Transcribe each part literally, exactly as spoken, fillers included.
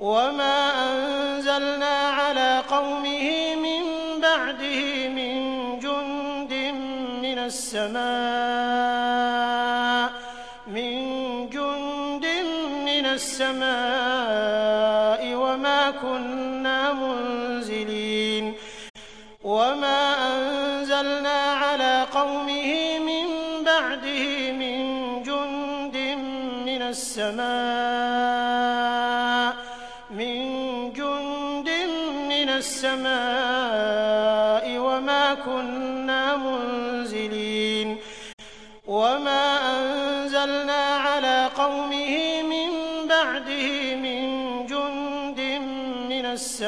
وما أنزلنا على قومه من بعده من جند من السماء من جند من السماء وما كنا منزلين وما أنزلنا على قومه من بعده من جند من السماء من جند من السماء وما كنا منزلين وما أنزلنا على قومه من بعده من جند من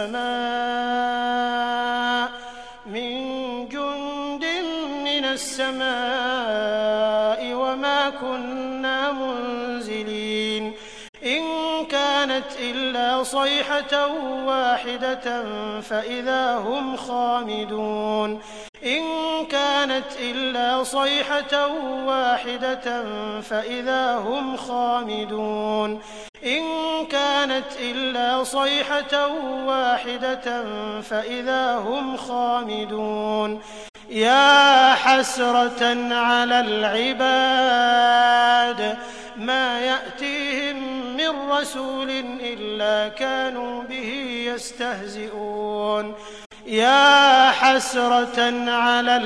السماء من جند من السماء وما كنا منزلين إن كانت إلا صيحة واحدة فإذا هم خامدون إن كانت إلا صيحة واحدة فإذا هم خامدون إن كانت إلا صيحة واحدة فإذا هم خامدون يا حسرة على العباد ما يأتيهم من رسول إلا كانوا به يستهزئون يا حسرة على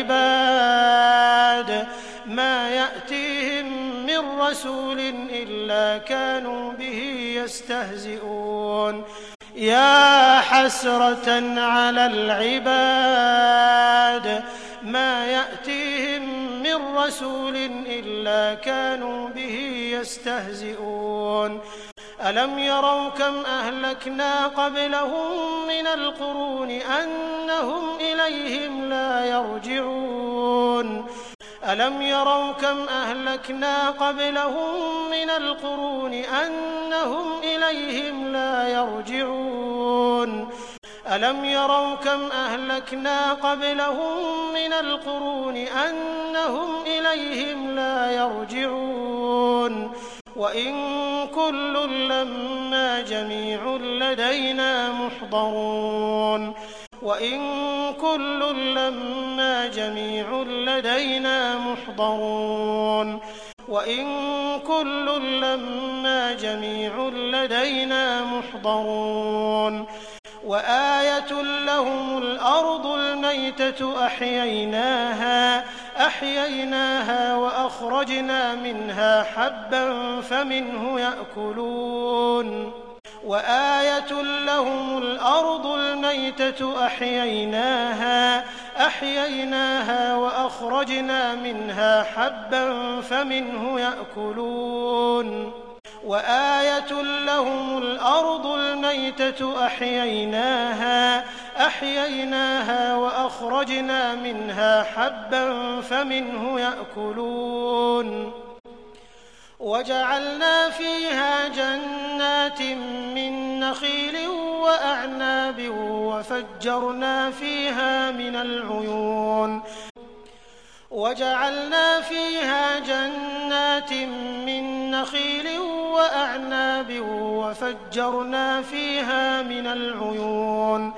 العباد ما يأتيهم من رسول إلا كانوا به يستهزئون يا حسرة على العباد ما يأتيهم من رسول إلا كانوا به يستهزئون ألم يروا كم أهلكنا قبلهم من القرون أنهم إليهم لا يرجعون ألم يروا كم أهلكنا قبلهم من القرون أنهم إليهم لا يرجعون ألم يروا كم أهلكنا قبلهم من القرون أنهم إليهم لا يرجعون وإن كل لما جميع لدينا محضرون وإن كل لما جميع لدينا محضرون وإن كل لما جميع لدينا محضرون وآية لهم الأرض الميتة أحييناها أحييناها وأخرجنا منها حبا فمنه يأكلون وآية لهم الأرض الميتة أحييناها أحييناها وأخرجنا منها حبا فمنه يأكلون وآية لهم الأرض الميتة أحييناها أحييناها وأخرجنا منها حبا فمنه يأكلون وجعلنا فيها جنات من نخيل وأعناب وفجرنا فيها من العيون وجعلنا فيها جنات من نخيل وأعناب وفجرنا فيها من العيون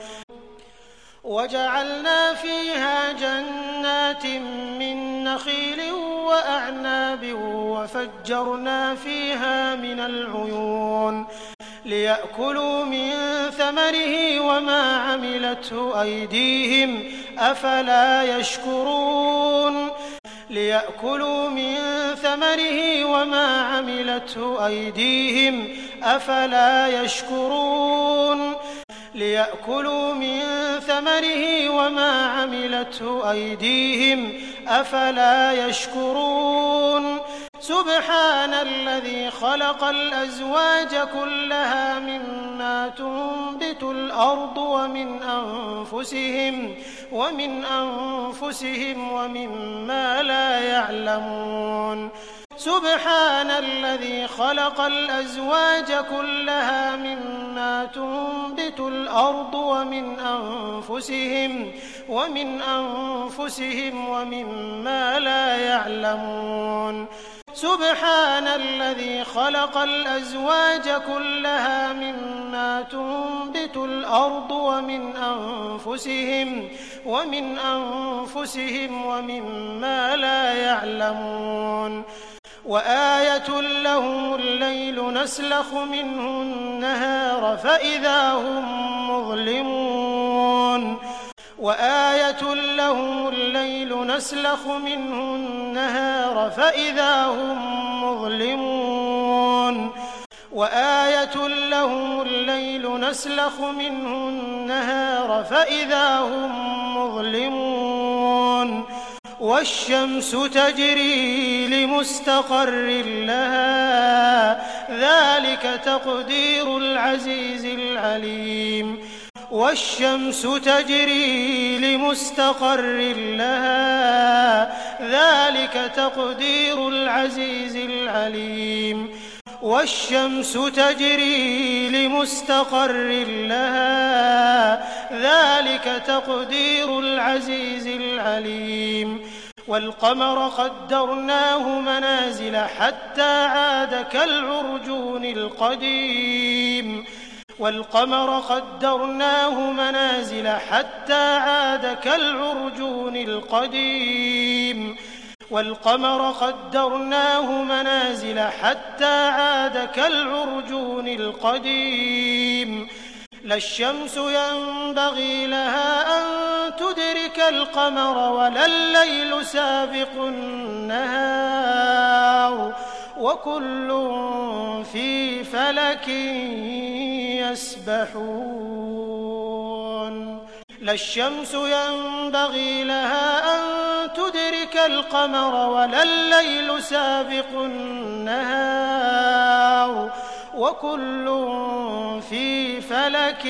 وجعلنا فيها جنات من نخيل وأعناب وفجرنا فيها من العيون ليأكلوا من ثمره وما عملته أيديهم أفلا يشكرون ليأكلوا من ثمره وما عملته أيديهم أفلا يشكرون ليأكلوا من ثمره وما عملته أيديهم أفلا يشكرون سبحان الذي خلق الأزواج كلها مما تنبت الأرض ومن أنفسهم ومن أنفسهم ومما لا يعلمون سبحان الذي خلق الأزواج كلها مما تنبت الأرض ومن أنفسهم ومن أنفسهم ومما لا يعلمون سبحان الذي خلق الأزواج كلها مما مما تنبت الأرض ومن أنفسهم ومن أنفسهم ومما لا يعلمون وآية لهم الليل نسلخ منه النهار فإذا هم مظلمون وآية لهم الليل نسلخ منه النهار فإذا هم مظلمون وآية لهم الليل نسلخ منه النهار فإذا هم مظلمون والشمس تجري لمستقر لها ذلك تقدير العزيز العليم والشمس تجري لمستقر لها ذلك تقدير العزيز العليم والشمس تجري لمستقر لها ذلك تقدير العزيز العليم والقمر قدرناه منازل حتى عاد كالعرجون القديم والقمر قدرناه منازل حتى عاد كالعرجون القديم والقمر قدرناه منازل حتى عاد كالعرجون القديم لا الشمس ينبغي لها أن تدرك القمر ولا الليل سابق النهار وكل في فلك يسبحون لا الشمس ينبغي لها أن تدرك القمر ولا الليل سابق النهار وكل في فلك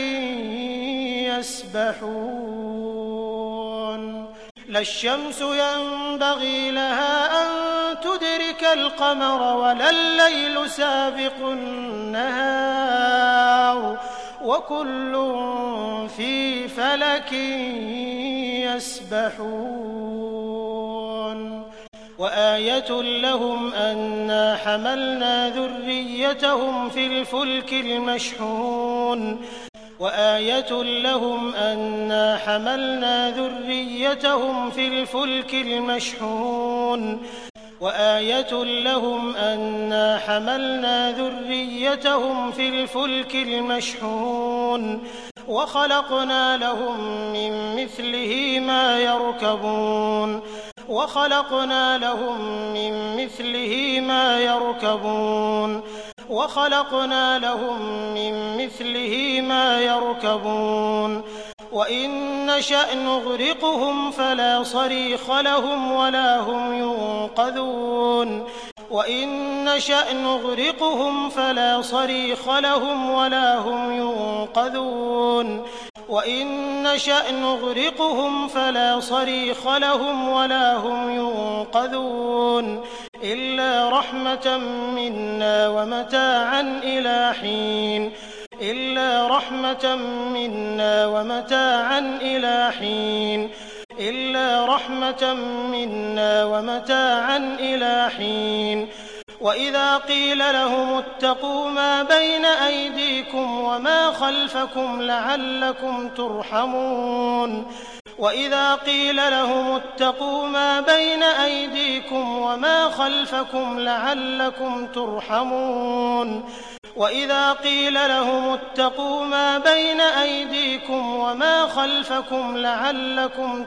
يسبحون لا الشمس ينبغي لها أن تدرك القمر ولا الليل سابق النهار وكل في فلك يسبحون وآية لهم أنا حملنا ذريتهم في الفلك المشحون وآية لهم أنا حملنا ذريتهم في الفلك المشحون وآية لهم أنا حملنا ذريتهم في الفلك المشحون وخلقنا لهم من مثله ما يركبون وخلقنا لهم من مثله ما يركبون وخلقنا لهم من مثله ما يركبون وإن نشأ نغرقهم فلا صريخ لهم ولا هم ينقذون وإن نشأ نغرقهم فلا صريخ لهم ولا هم ينقذون وإن نشأ نغرقهم فلا صريخ لهم ولا هم ينقذون إلا رحمة منا ومتاعا إلى حين إلا رحمة منا ومتاعا إلى حين إلا رحمة منا ومتاعا إلى حين وإذا قيل لهم اتقوا ما بين أيديكم وما خلفكم لعلكم ترحمون وإذا قيل لهم اتقوا ما بين أيديكم وما خلفكم لعلكم ترحمون وإذا قيل لهم اتقوا ما بين أيديكم وما خلفكم لعلكم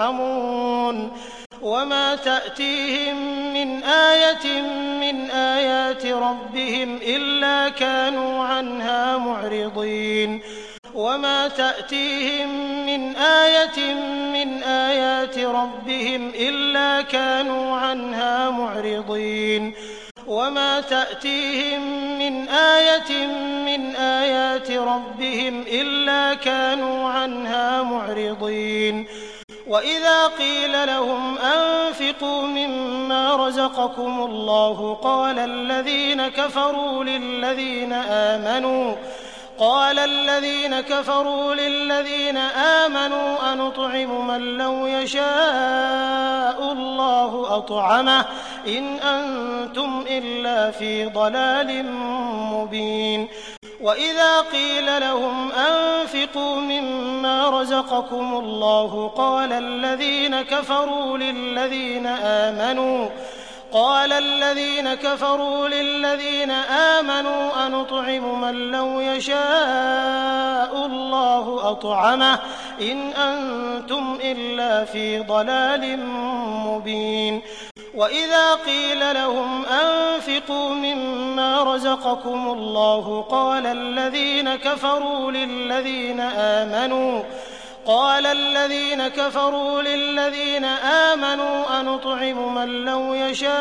ترحمون وما تأتيهم من آية من آيات ربهم إلا كانوا عنها معرضين وما تأتيهم من آية من آيات ربهم إلا كانوا عنها معرضين وما تأتيهم من آية من آيات ربهم إلا كانوا عنها معرضين وإذا قيل لهم أنفقوا مما رزقكم الله قال الذين كفروا للذين آمنوا قال الذين كفروا للذين آمنوا أنطعم من لو يشاء الله أطعمه إن أنتم إلا في ضلال مبين وإذا قيل لهم أنفقوا مما رزقكم الله قال الذين كفروا للذين آمنوا قال الذين كفروا للذين آمنوا أنطعم من لو يشاء الله أطعمه إن أنتم إلا في ضلال مبين وإذا قيل لهم أنفقوا مما رزقكم الله قال الذين كفروا للذين آمنوا قال الذين كفروا للذين آمنوا أنطعم من لو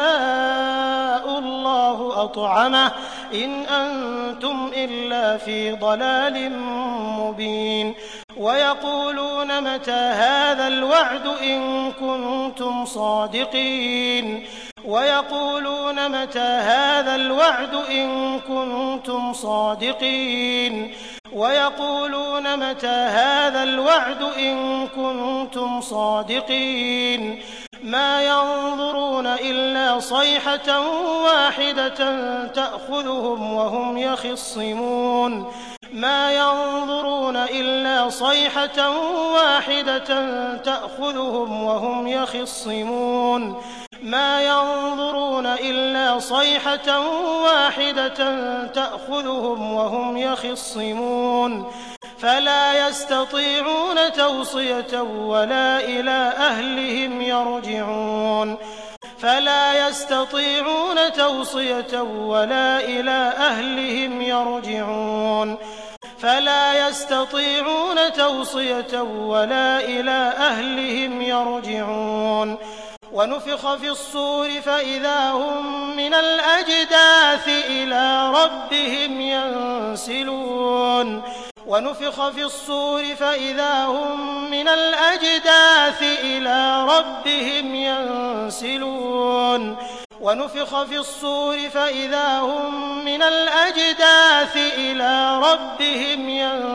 يشاء الله أطعمه إن أنتم إلا في ضلال مبين ويقولون متى هذا الوعد إن كنتم صادقين ويقولون متى هذا الوعد إن كنتم صادقين ويقولون متى هذا الوعد إن كنتم صادقين ما ينظرون إلا صيحة واحدة تأخذهم وهم يخصمون ما ينظرون إلا صيحة واحدة تأخذهم وهم يخصمون ما ينظرون إلا صيحة واحدة تأخذهم وهم يخصمون فلا يستطيعون توصية ولا إلى أهلهم يرجعون فلا يستطيعون توصية ولا إلى أهلهم يرجعون فلا يستطيعون توصية ولا إلى أهلهم يرجعون ونفخ في الصور فإذا هم من الأجداث إلى ربهم ينسلون ونفخ في الصور فإذا هم من الأجداث إلى ربهم ينسلون ونفخ في الصور فإذا هم من الأجداث إلى ربهم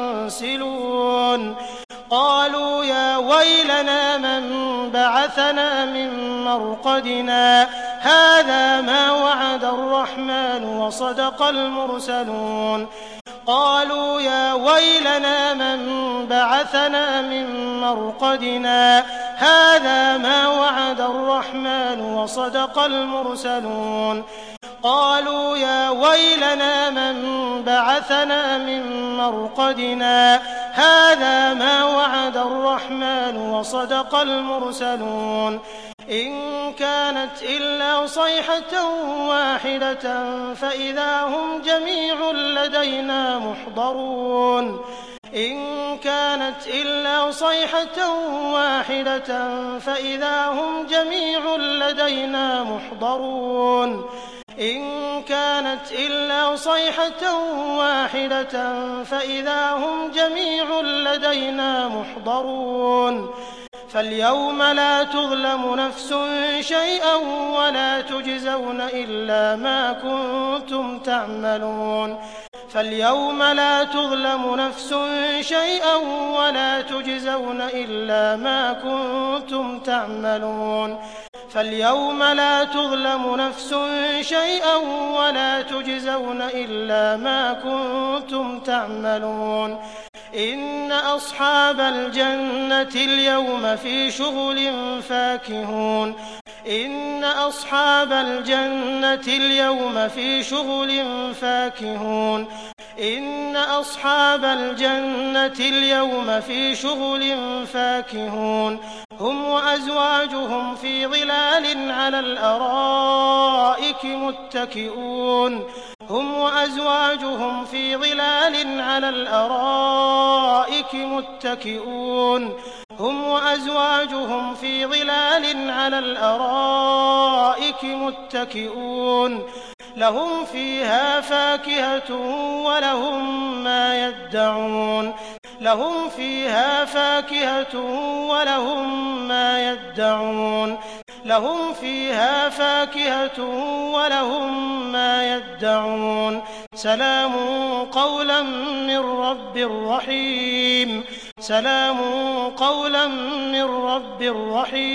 ينسلون قالوا يا ويلنا من بعثنا من مرقدنا هذا ما وعد الرحمن وصدق المرسلون قالوا يا ويلنا من بعثنا من مرقدنا هذا ما وعد الرحمن وصدق المرسلون قالوا يا ويلنا من بعثنا من مرقدنا هذا ما وعد الرحمن وصدق المرسلون إن كانت إلا صيحة واحدة فإذا هم جميع لدينا محضرون إن كانت إلا صيحة واحدة فإذا هم جميع لدينا محضرون إن كانت إلا صيحة واحدة فإذا هم جميع لدينا محضرون فاليوم لا تظلم نفس شيئا ولا تجزون إلا ما كنتم تعملون فاليوم لا تظلم نفس شيئا ولا تجزون إلا ما كنتم تعملون فاليوم لا تظلم نفس شيئا ولا تجزون إلا ما كنتم تعملون إن أصحاب الجنة اليوم في شغل فاكهون إن أصحاب الجنة اليوم في شغل فاكهون إن أصحاب الجنة اليوم في شغل فاكهون هم وأزواجهم في ظلال على الأرائك متكئون هم وأزواجهم في ظلال على الأرائك متكئون هم وأزواجهم في ظلال على الأرائك متكئون لهم فيها فاكهة ولهم ما يدعون لهم فيها فاكهة ولهم ما يدعون لهم فيها فاكهة ولهم ما يدعون سلام قولا من رب رحيم سلام قولا من رب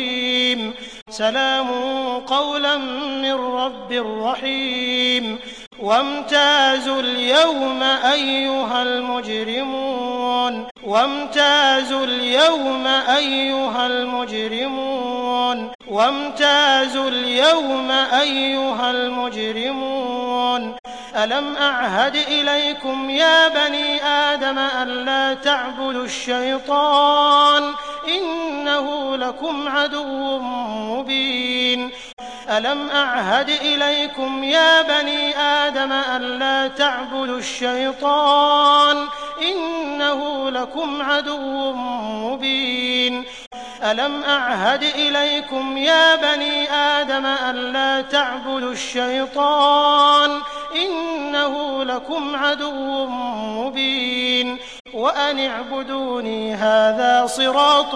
رحيم سلام قولا من رب رحيم وامتازوا اليوم أيها المجرمون وامتازوا اليوم أيها المجرمون وامتازوا اليوم أيها المجرمون ألم أعهد إليكم يا بني آدم ألا تعبدوا الشيطان إنه لكم عدو مبين ألم أعهد إليكم يا بني آدم ألا تعبدوا الشيطان إنه لكم عدو مبين ألم أعهد إليكم يا بني آدم ألا تعبدوا الشيطان إنه لكم عدو مبين وأن اعبدوني هذا صراط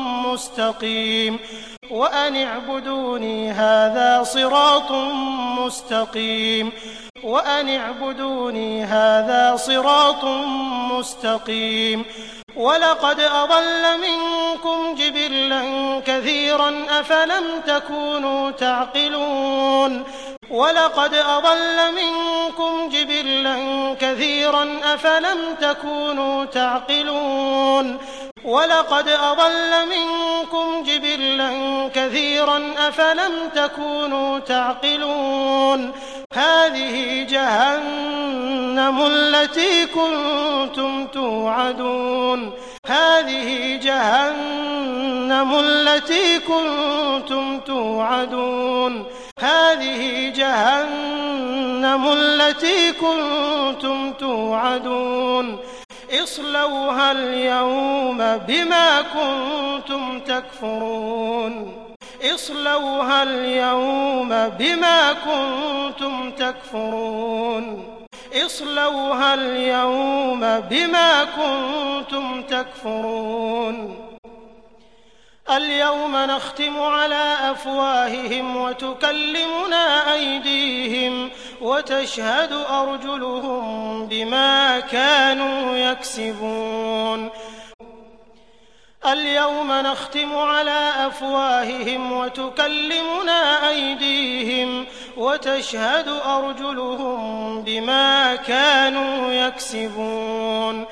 مستقيم وأن اعبدوني هذا صراط مستقيم وأن اعبدوني هذا صراط مستقيم ولقد أضل منكم جبلا كثيرا أفلم تكونوا تعقلون ولقد أضل منكم جبلا كثيرا أفلم تكونوا تعقلون ولقد أضل منكم جبلا كثيرا أفلم تكونوا تعقلون هذه جهنم التي كنتم توعدون هذه جهنم التي كنتم توعدون هذه جهنم التي كنتم توعدون اصلوها اليوم بما كنتم تكفرون اصلوها اليوم بما كنتم تكفرون اصلوها اليوم بما كنتم تكفرون اليوم نختم على أفواههم وتكلمنا أيديهم وتشهد أرجلهم بما كانوا يكسبون اليوم نختم على أفواههم وتكلمنا أيديهم وتشهد أرجلهم بما كانوا يكسبون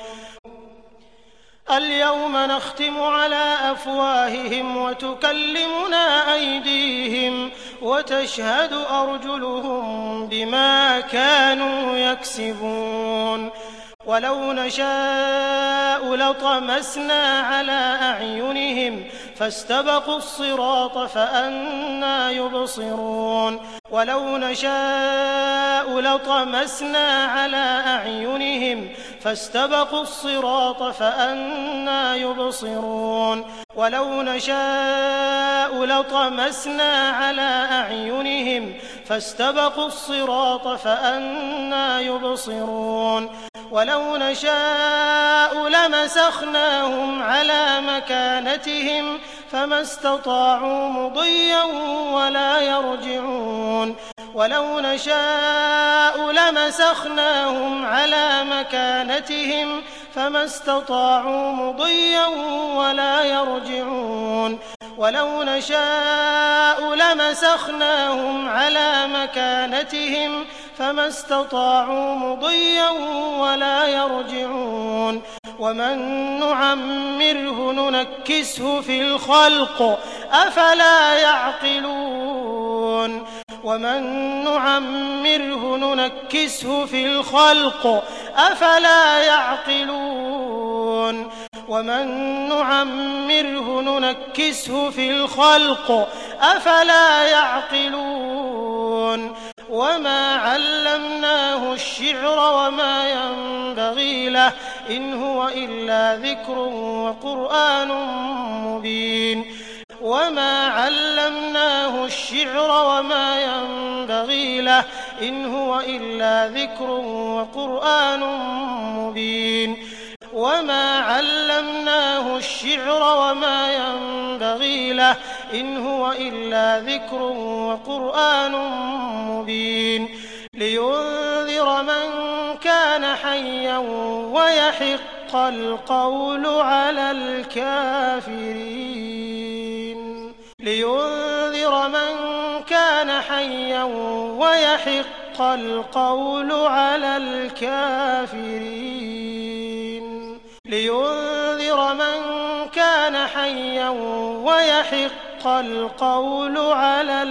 اليوم نختم على أفواههم وتكلمنا أيديهم وتشهد أرجلهم بما كانوا يكسبون ولو نشاء لطمسنا على أعينهم فاستبقوا الصراط فأنى يبصرون ولو نشاء لطمسنا على أعينهم فاستبقوا الصراط فأنى يبصرون ولو نشاء لطمسنا على أعينهم فاستبقوا الصراط فأنى يبصرون ولو نشاء لمسخناهم على مكانتهم فما استطاعوا مضيا ولا يرجعون ولو نشاء لمسخناهم على مكانتهم فما استطاعوا مضيا ولا يرجعون ولو نشاء لمسخناهم على مكانتهم فما استطاعوا مضيا ولا يرجعون ومن نعمره ننكسه في الخلق أفلا يعقلون ومن نعمره ننكسه في الخلق أفلا يعقلون ومن نعمره ننكسه في الخلق أفلا يعقلون وما علمناه الشعر وما ينبغي له إن هو إلا ذكر وقرآن مبين وما علمناه الشعر وما ينبغي له إن هو إلا ذكر وقرآن مبين وما علمناه الشعر وما ينبغي له إن هو إلا ذكر وقرآن مبين لينذر من كان حيا ويحق القول على الكافرين لينذر من كان حيا ويحق القول على الكافرين لينذر من كان حيا ويحق القول على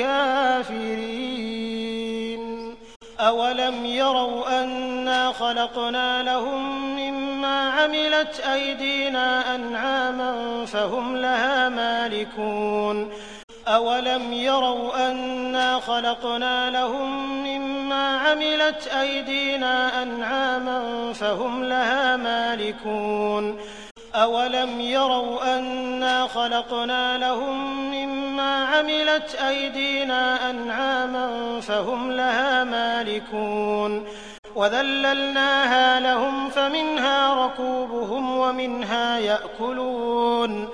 الكافرين أولم يروا أنا خلقنا لهم مما عملت أيدينا أنعاما فهم لها مالكون أولم يروا أنا خلقنا لهم مما عملت أيدينا أنعاما فهم لها مالكون أولم يروا أنا خلقنا لهم مما عملت أيدينا أنعاما فهم لها مالكون وذللناها لهم فمنها ركوبهم ومنها يأكلون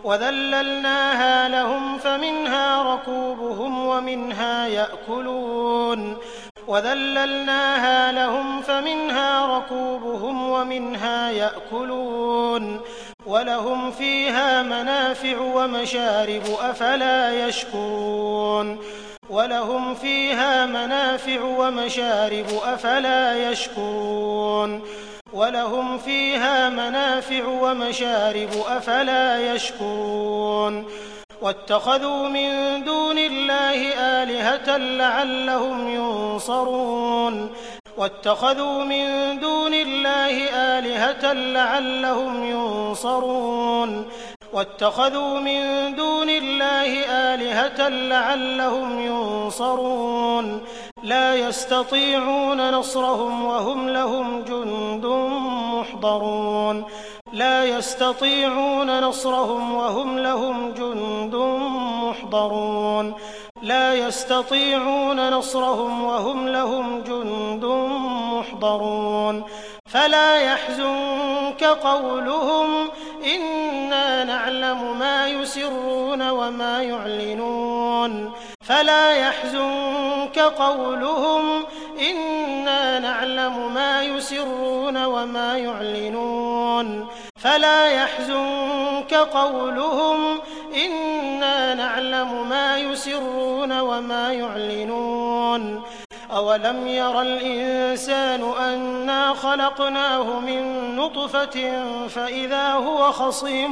وذللناها لهم فمنها ركوبهم ومنها يأكلون وذللناها لهم فمنها ركوبهم ومنها يأكلون ولهم فيها منافع ومشارب أفلا يشكرون ولهم فيها منافع ومشارب أفلا يشكرون ولهم فيها منافع ومشارب أفلا يشكرون واتخذوا من دون الله آلهة لعلهم ينصرون واتخذوا من دون الله آلهة لعلهم ينصرون واتخذوا من دون الله آلهة لعلهم ينصرون لا يستطيعون نصرهم وهم لهم جند محضرون لا يستطيعون نصرهم وهم لهم جند محضرون لا يستطيعون نصرهم وهم لهم جند محضرون فلا يحزنك قولهم إنا نعلم ما يسرون وما يعلنون فلا يحزنك قولهم إنا نعلم ما يسرون وما يعلنون فلا يحزنك قولهم إنا نعلم ما يسرون وما يعلنون أولم ير الإنسان أنا خلقناه من نطفة فإذا هو خصيم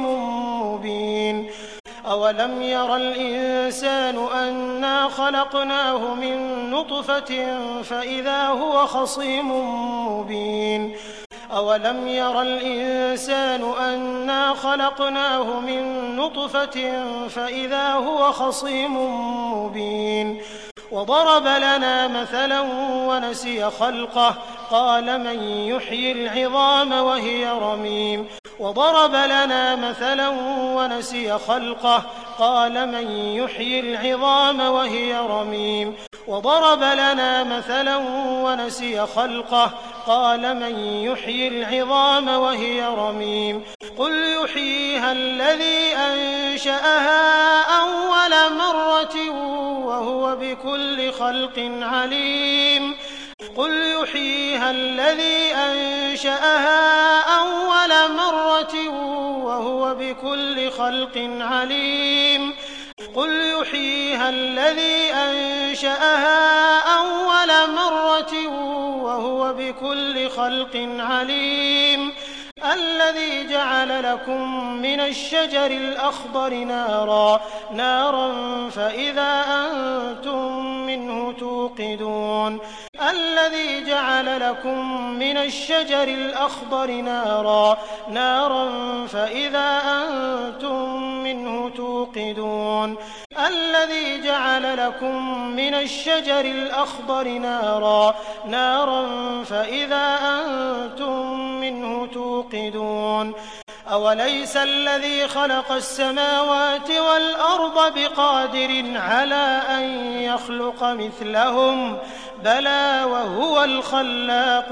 مبين أولم ير الإنسان أنا خلقناه من نطفة فإذا هو خصيم مبين أولم ير الإنسان أنا خلقناه من نطفة فإذا هو خصيم مبين وضرب لنا مثلا ونسي خلقه قال من يحيي العظام وهي رميم وضرب لنا مثلا ونسي خلقه قال من يحيي العظام وهي رميم وضرب لنا مثلا ونسي خلقه قال من يحيي العظام وهي رميم قل يحييها الذي أنشأها أول مرة وهو بكل خلق عليم قل يحييها الذي أنشأها أول مرة وهو بكل خلق عليم قل يحييها الذي أنشأها أول مرة وهو بكل خلق عليم الذي جعل لكم من الشجر الأخضر نارا نارا فإذا أنتم منه توقدون الذي جعل لكم من الشجر الأخضر نارا نارا فإذا أنتم منه توقدون الذي جعل لكم من الشجر الأخضر نارا نارا فإذا أنتم منه توقدون أوليس الذي خلق السماوات والأرض بقادر على أن يخلق مثلهم بلى وهو الخلاق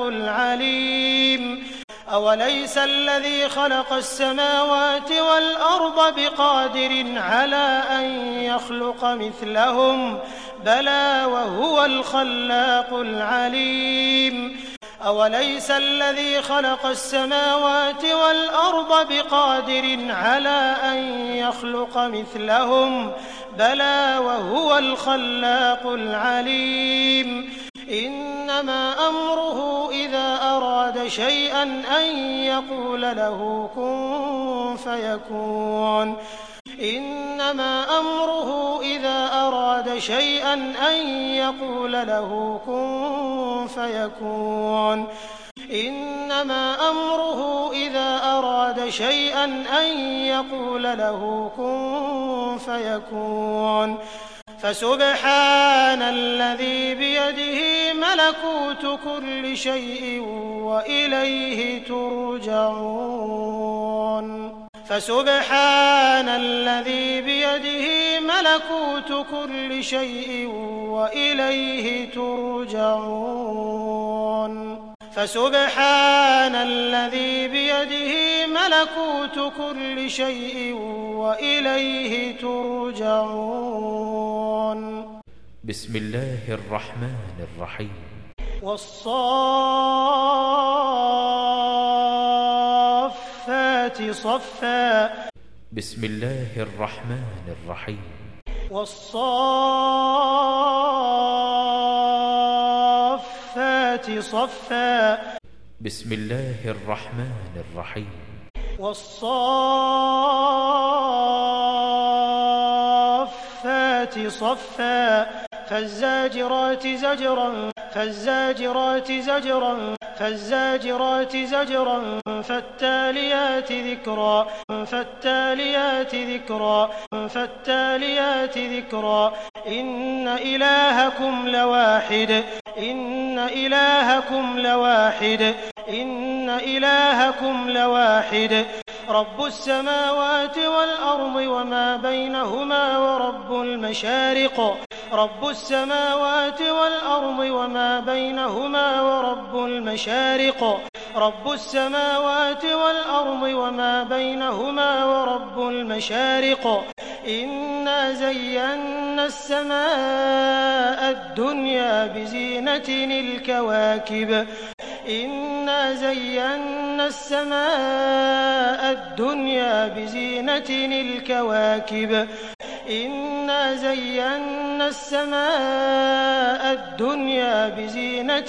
العليم أوليس الذي خلق السماوات والأرض بقادر على أن يخلق مثلهم بلى وهو الخلاق العليم أوليس الذي خلق السماوات والأرض بقادر على أن يخلق مثلهم بلى وهو الخلاق العليم إنما أمره إذا أراد شيئا أن يقول له كن فيكون إنما أمره إذا أراد شيئا أن يقول له كن فيكون إنما أمره إذا أراد شيئا أن يقول له كن فيكون فسبحان الذي بيده ملكوت كل شيء وإليه ترجعون فسبحان الذي بيده ملكوت كل شيء وإليه ترجعون فسبحان الذي بيده ملكوت كل شيء وإليه ترجعون بسم الله الرحمن الرحيم والصافات صفا بسم الله الرحمن الرحيم والصافات صفا بسم الله الرحمن الرحيم والصافات صفا فالزاجرات زجرا فالزاجرات زجرا فالزاجرات زجرا فالتاليات ذكرا فالتاليات ذكرا فالتاليات ذكرا إن إلهكم لواحد إن إلهكم لواحد إن إلهكم لواحد رب السماوات والأرض وما بينهما ورب المشارق رب السماوات والأرض وما بينهما ورب المشارق رب السماوات والأرض وما بينهما ورب المشارق إنا زينا السماء الدنيا بزينة الكواكب إنا زينا السماء الدنيا بزينة الكواكب إنا زينا السماء الدنيا بزينة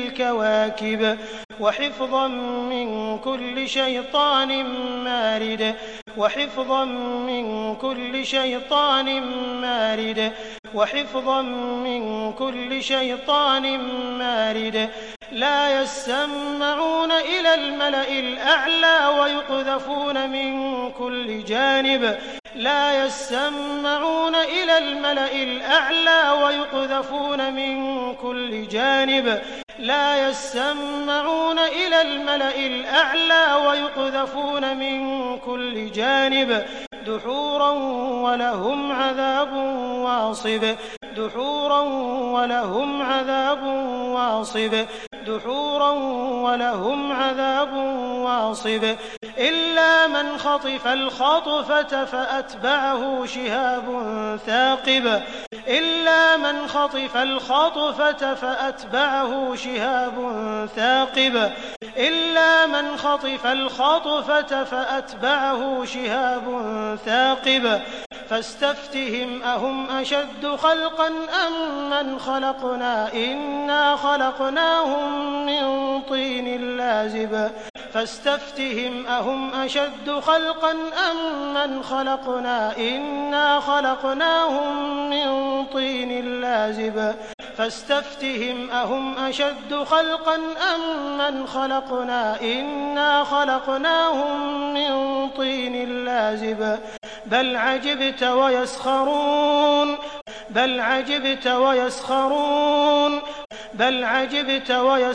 الكواكب وحفظا من كل شيطان مارد وحفظا من كل شيطان مارد وحفظا من كل شيطان مارد لا يسمعون إلى الملأ الأعلى ويقذفون من كل جانب لا يسمعون إلى الملأ الأعلى ويقذفون من كل جانب لا يسمعون إلى الملأ الأعلى ويقذفون من كل جانب دحورا ولهم عذاب واصب دحورا ولهم عذاب واصب دحورا ولهم عذاب واصب إلا من خطف الخطفة فأتبعه شهاب ثاقب إلا من خطف الخطفة فأتبعه شهاب ثاقب إلا من خطف الخطفة فأتبعه شهاب ثاقب فاستفتهم أهم أشد خلقا أم من خلقنا إنا خلقناهم من طين لازب فاستفتهم أهم أشد خلقا أم من خلقنا إنا خلقناهم من طين لازب فاستفتهم أهم أشد خلقا أم من خلقنا إنا خلقناهم من طين لازب بل عجبت ويسخرون بل عجبت ويسخرون بل عجبت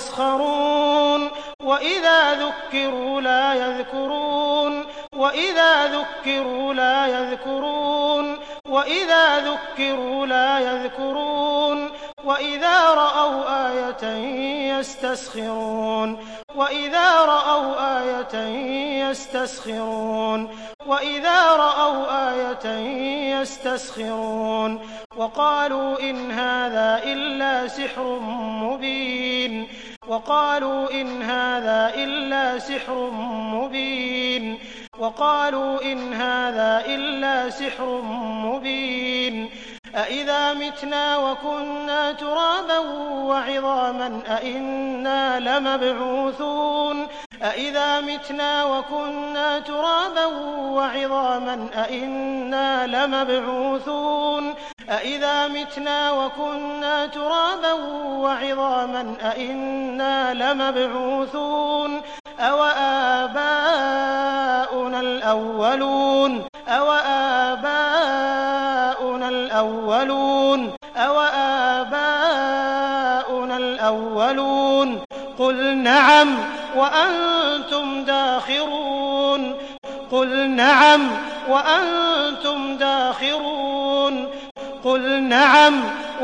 ويسخرون وإذا ذكروا لا يذكرون وإذا ذكروا لا يذكرون وإذا ذكروا لا يذكرون وإذا رأوا آية يستسخرون وإذا رأوا آية يستسخرون وإذا رأوا آية يستسخرون وقالوا إن هذا إلا سحر مبين وقالوا إن هذا إلا سحر مبين وقالوا إن هذا إلا سحر مبين أإذا متنا وكنا ترابا وعظاما أإنا لمبعوثون أإذا متنا وكنا ترابا وعظاما أإنا لمبعوثون أإذا متنا وكنا ترابا وعظاما أإنا لمبعوثون أوآباؤنا الأولون أوآباؤنا الأولون أوآباؤنا الأولون قل نعم وأنتم داخرون قل نعم وأنتم داخرون قل نعم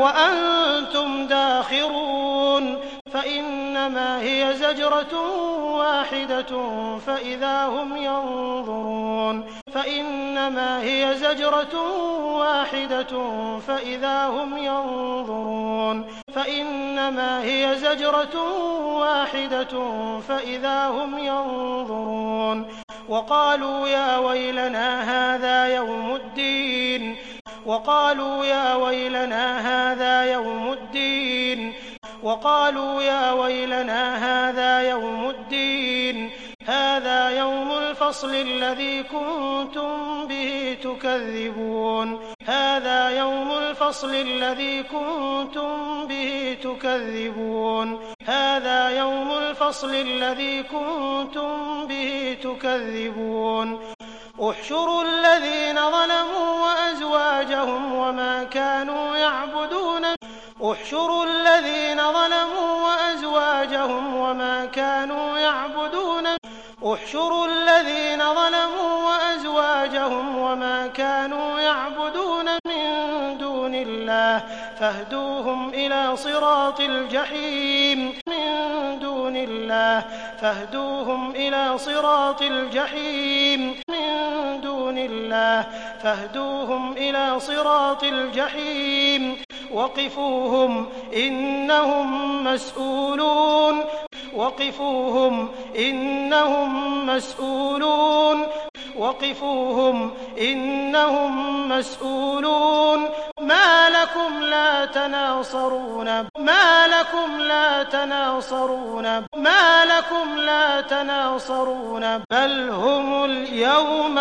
وأنتم داخرون فإنما هي زجرة واحدة فإذا هم ينظرون فإنما هي زجرة واحدة فإذا هم ينظرون فإنما هي زجرة واحدة فإذا هم ينظرون وقالوا يا ويلنا هذا يوم الدين وقالوا يا ويلنا هذا يوم الدين وقالوا يا ويلنا هذا يوم الدين هذا يوم الفصل الذي كنتم به تكذبون هذا يوم الفصل الذي كنتم به تكذبون هذا يوم الفصل الذي كنتم به تكذبون احشروا الذين ظلموا وأزواجهم وما كانوا يعبدون احشروا الذين ظلموا وأزواجهم وما كانوا يعبدون احشروا الذين ظلموا وأزواجهم وما كانوا يعبدون من دون الله فاهدوهم إلى صراط الجحيم من دون الله فاهدوهم إلى صراط الجحيم من دون الله فاهدوهم إلى صراط الجحيم وقفوهم إنهم مسؤولون وقفوهم إنهم مسؤولون وقفوهم إنهم مسؤولون ما لكم لا تناصرون ما لكم لا تناصرون ما لكم لا تناصرون بل هم اليوم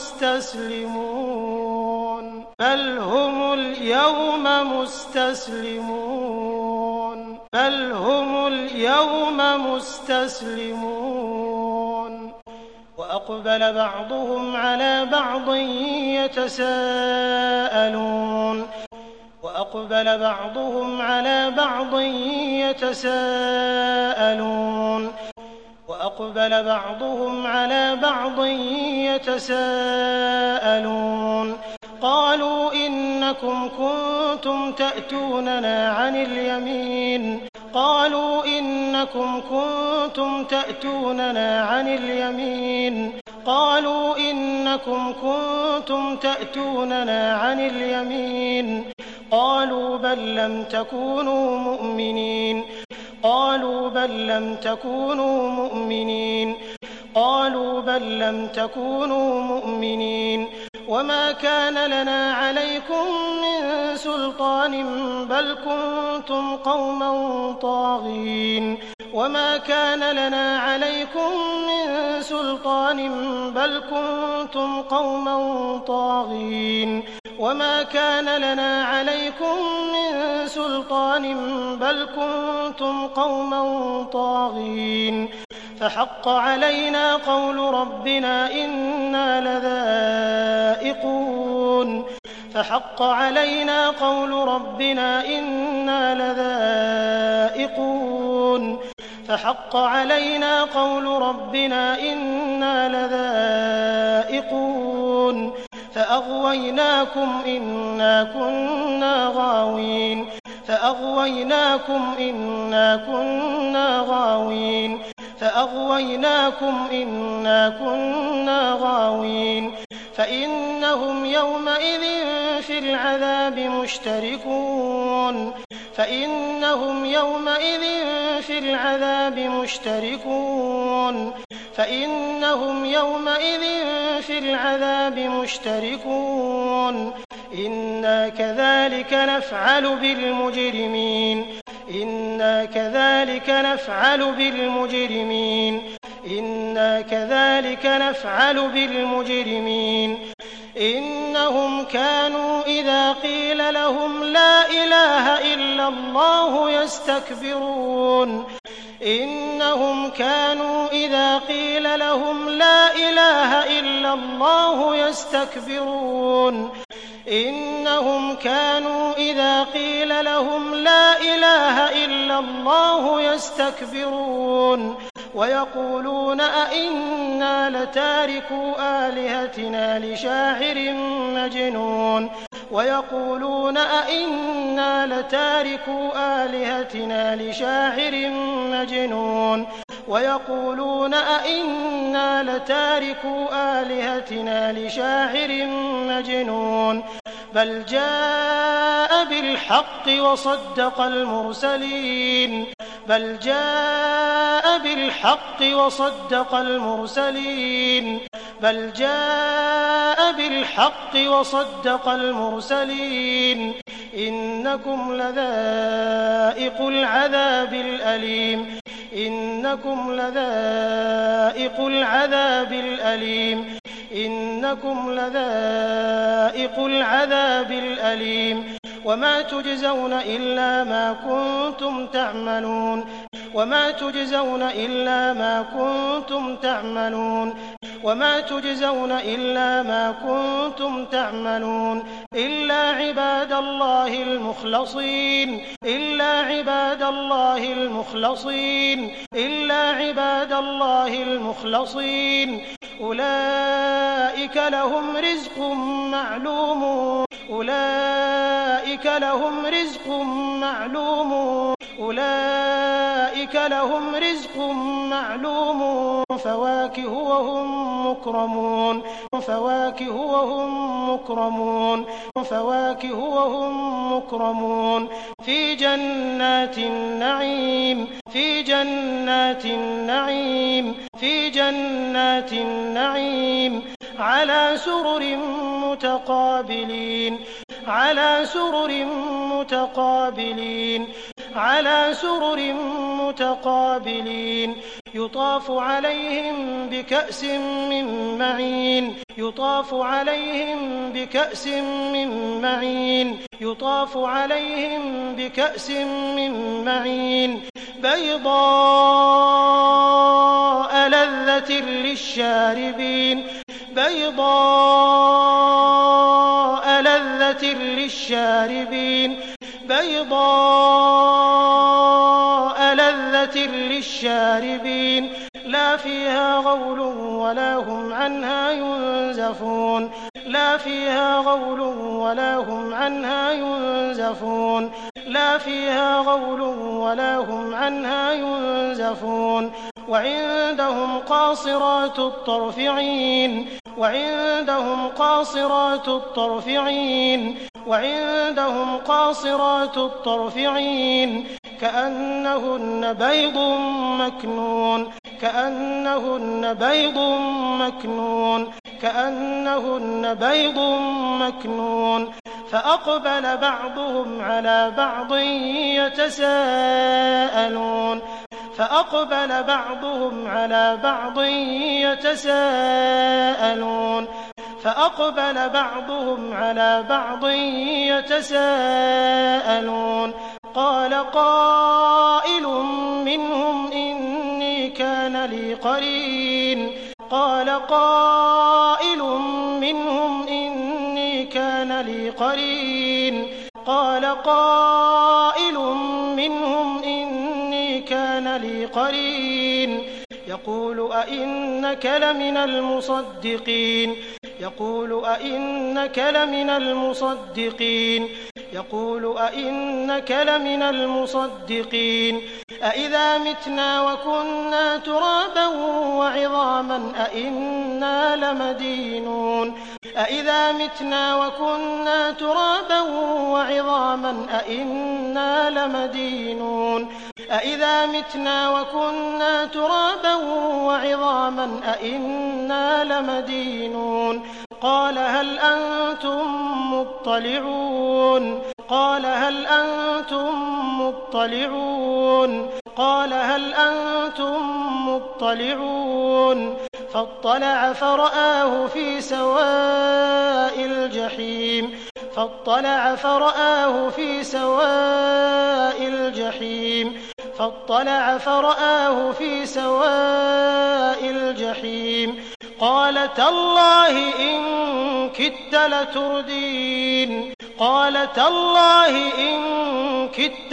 مستسلمون بل هم اليوم مستسلمون بل هم اليوم مستسلمون وأقبل بعضهم على بعض يتساءلون وأقبل بعضهم على بعض يتساءلون وأقبل بعضهم على بعض يتساءلون قالوا إنكم كنتم تأتوننا عن اليمين قالوا إنكم كنتم تأتوننا عن اليمين قالوا إنكم كنتم تأتوننا عن اليمين قالوا بل لم تكونوا مؤمنين قالوا بل لم تكونوا مؤمنين قالوا بل لم تكونوا مؤمنين وما كان لنا عليكم من سلطان بل كنتم قوما طاغين وما كان لنا عليكم من سلطان بل كنتم قوما طاغين وما كان لنا عليكم من سلطان بل كنتم قوما طاغين فحق علينا قول ربنا إنا لذائقون فحق علينا قول ربنا إنا لذائقون فحق علينا قول ربنا إنا لذائقون فأغويناكم إنا كنا غاوين فأغويناكم إنا كنا غاوين فأغويناكم إنا كنا غاوين فإنهم يومئذ في العذاب مشتركون فإنهم يومئذ في العذاب مشتركون فإنهم يومئذ في العذاب مشتركون إنا كذلك نفعل بالمجرمين إنا كذلك نفعل بالمجرمين إنا كذلك نفعل بالمجرمين إنهم كانوا إذا قيل لهم لا إله إلا الله يستكبرون إنهم كانوا إذا قيل لهم لا إله إلا الله يستكبرون إنهم كانوا إذا قيل لهم لا إله إلا الله يستكبرون ويقولون أئنا لتاركو آلهتنا لشاعر مجنون ويقولون أئنا لتاركو آلهتنا لشاعر مجنون ويقولون أئنا لتاركو آلهتنا لشاعر مجنون بل جاء بالحق وصدق المرسلين بل جاء بالحق وصدق المرسلين بل جاء بالحق وصدق المرسلين إنكم لذائق العذاب الأليم إنكم لذائق العذاب الأليم إنكم لذائق العذاب الأليم وما تجزون إلا ما كنتم تعملون وما تجزون إلا ما كنتم تعملون وما تجزون إلا ما كنتم تعملون إلا عباد الله المخلصين إلا عباد الله المخلصين إلا عباد الله المخلصين أولئك لهم رزق معلوم أولئك لهم رزق معلوم أولئك لهم رزق معلوم فواكه وهم مكرمون فواكه وهم مكرمون فواكه وهم مكرمون في جنات النعيم في جنات النعيم في جنات النعيم على سرر متقابلين على سرر متقابلين على سرر متقابلين يطاف عليهم بكأس من معين يطاف عليهم بكأس من معين يطاف عليهم بكأس من معين بيضاء لذة للشاربين بيضاء لذة للشاربين بيضاء لذة للشاربين لا فيها غول ولا هم عنها ينزفون لا فيها غول ولا هم عنها ينزفون لا فيها غول ولا هم عنها ينزفون وعندهم قاصرات الطرف عين وعندهم قاصرات الطرف عين وعندهم قاصرات الطرف عين كأنهن بيض مكنون كأنهن بيض مكنون كأنهن بيض مكنون فأقبل بعضهم على بعض يتساءلون فأقبل بعضهم على بعض يتساءلون فأقبل بعضهم على بعض يتساءلون قال قائل منهم إني كان لي قرين قال قائل منهم إني كان لي قرين قال قائل منهم إني كان لي قرين يقول أئنك لمن المصدقين يقول أئنك لمن المصدقين يقول أئنك لمن المصدقين أئذا متنا وكنا ترابا وعظاما أئنا لمدينون أئذا متنا وكنا ترابا وعظاما أئنا لمدينون أئذا متنا وكنا ترابا وعظاما أئنا لمدينون قال هل أنتم مطلعون قال هل أنتم مطلعون قال هل أنتم مطلعون فاطلع فرآه في سواء الجحيم فاطلع فرآه في سواء الجحيم فاطلع فرآه في سواء الجحيم قال تالله إن كدت لتردين قال تالله إن كدت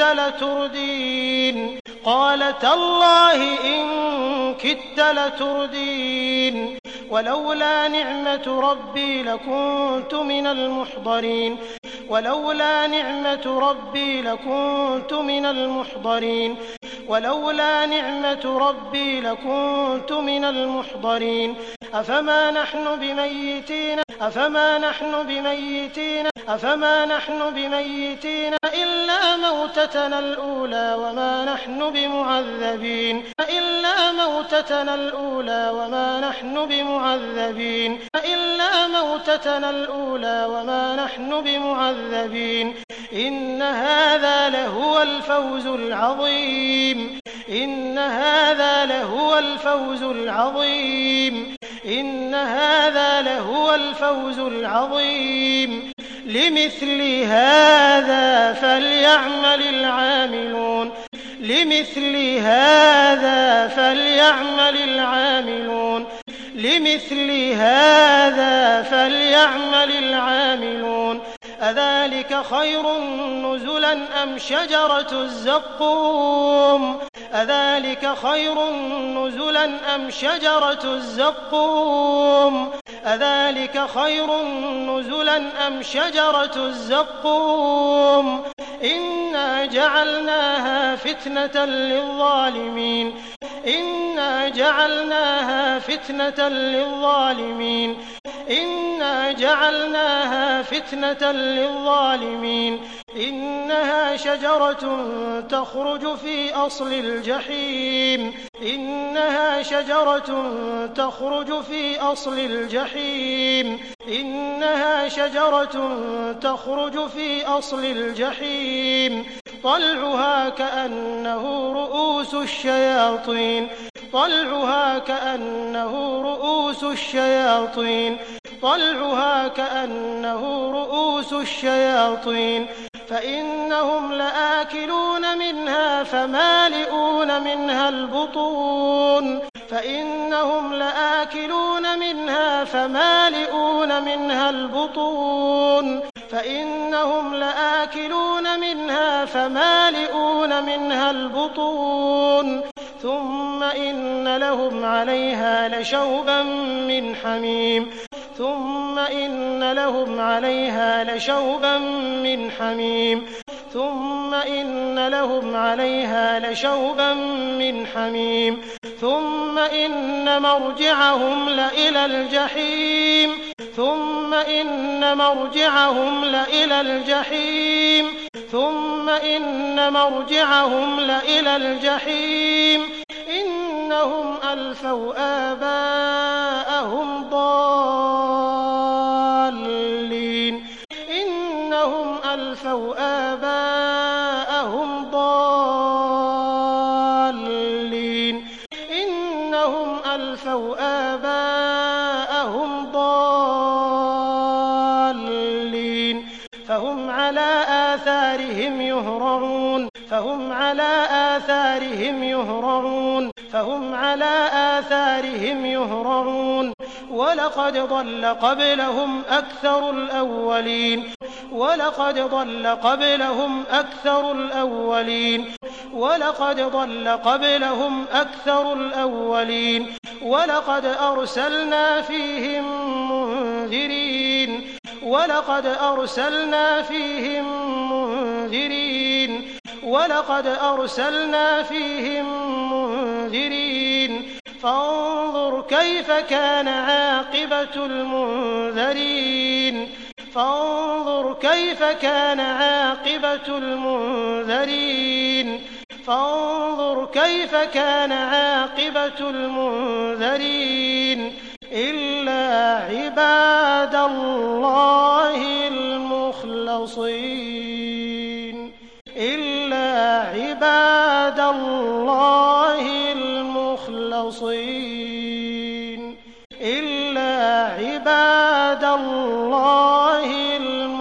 لتردين قال تالله إن كدت لتردين ولولا نعمة ربي لكنت من المحضرين ولولا نعمة ربي لكنت من المحضرين ولولا نعمة ربي لكنت من المحضرين أفما نحن بميتين أفما نحن بميتين أفما نحن بميتين إلا موتتنا الأولى وما نحن بمعذبين إلا موتتنا الأولى وما نحن بمعذبين إلا موتتنا الأولى وما نحن بمعذبين إن هذا لهو الفوز العظيم إن هذا لهو الفوز العظيم إن هذا لهو الفوز العظيم لمثل هذا فليعمل العاملون لمثل هذا فليعمل العاملون لمثل هذا فليعمل العاملون أذلك خير نزلا أم شجرة الزقوم أذلك خير نزلا أم شجرة الزقوم أذلك خير نزلا أم شجرة الزقوم إنا جعلناها فتنة للظالمين إنا جعلناها فتنة للظالمين إنا جعلناها فتنة للظالمين إنها شجرة تخرج في أصل الجحيم إنها شجرة تخرج في أصل الجحيم إنها شجرة تخرج في أصل الجحيم طلعها كأنه رؤوس الشياطين طلعها كأنه رؤوس الشياطين طلعها كأنه رؤوس الشياطين فإنهم لآكلون منها فمالئون منها البطون فإنهم لآكلون منها فمالئون منها البطون فإنهم لآكلون منها فمالئون منها البطون ثم إن لهم عليها لشوبا من حميم ثم إن لهم عليها لشوبا من حميم ثم إن لهم عليها لشوبا من حميم ثم إن مرجعهم لإلى الجحيم ثم إن مرجعهم لإلى الجحيم ثم إن مرجعهم لإلى الجحيم إنهم ألفوا آباءهم ضالين إنهم ألفوا آباءهم ضالين إنهم ألفوا آباءهم ضالين فهم على آثارهم يهرعون فهم على آثارهم يهرعون فهم على آثارهم يهرعون ولقد ضل قبلهم أكثر الأولين ولقد ضل قبلهم أكثر الأولين ولقد ضل قبلهم أكثر الأولين ولقد أرسلنا فيهم منذرين ولقد أرسلنا فيهم منذرين ولقد أرسلنا فيهم منذرين فانظر كيف كان عاقبة المنذرين فانظر كيف كان عاقبة المنذرين فانظر كيف كان عاقبة المنذرين إلا عباد اللَّهِ الْمُخْلَصِينَ إِلَّا عِبَادَ اللَّهِ الْمُخْلَصِينَ إِلَّا عِبَادَ اللَّهِ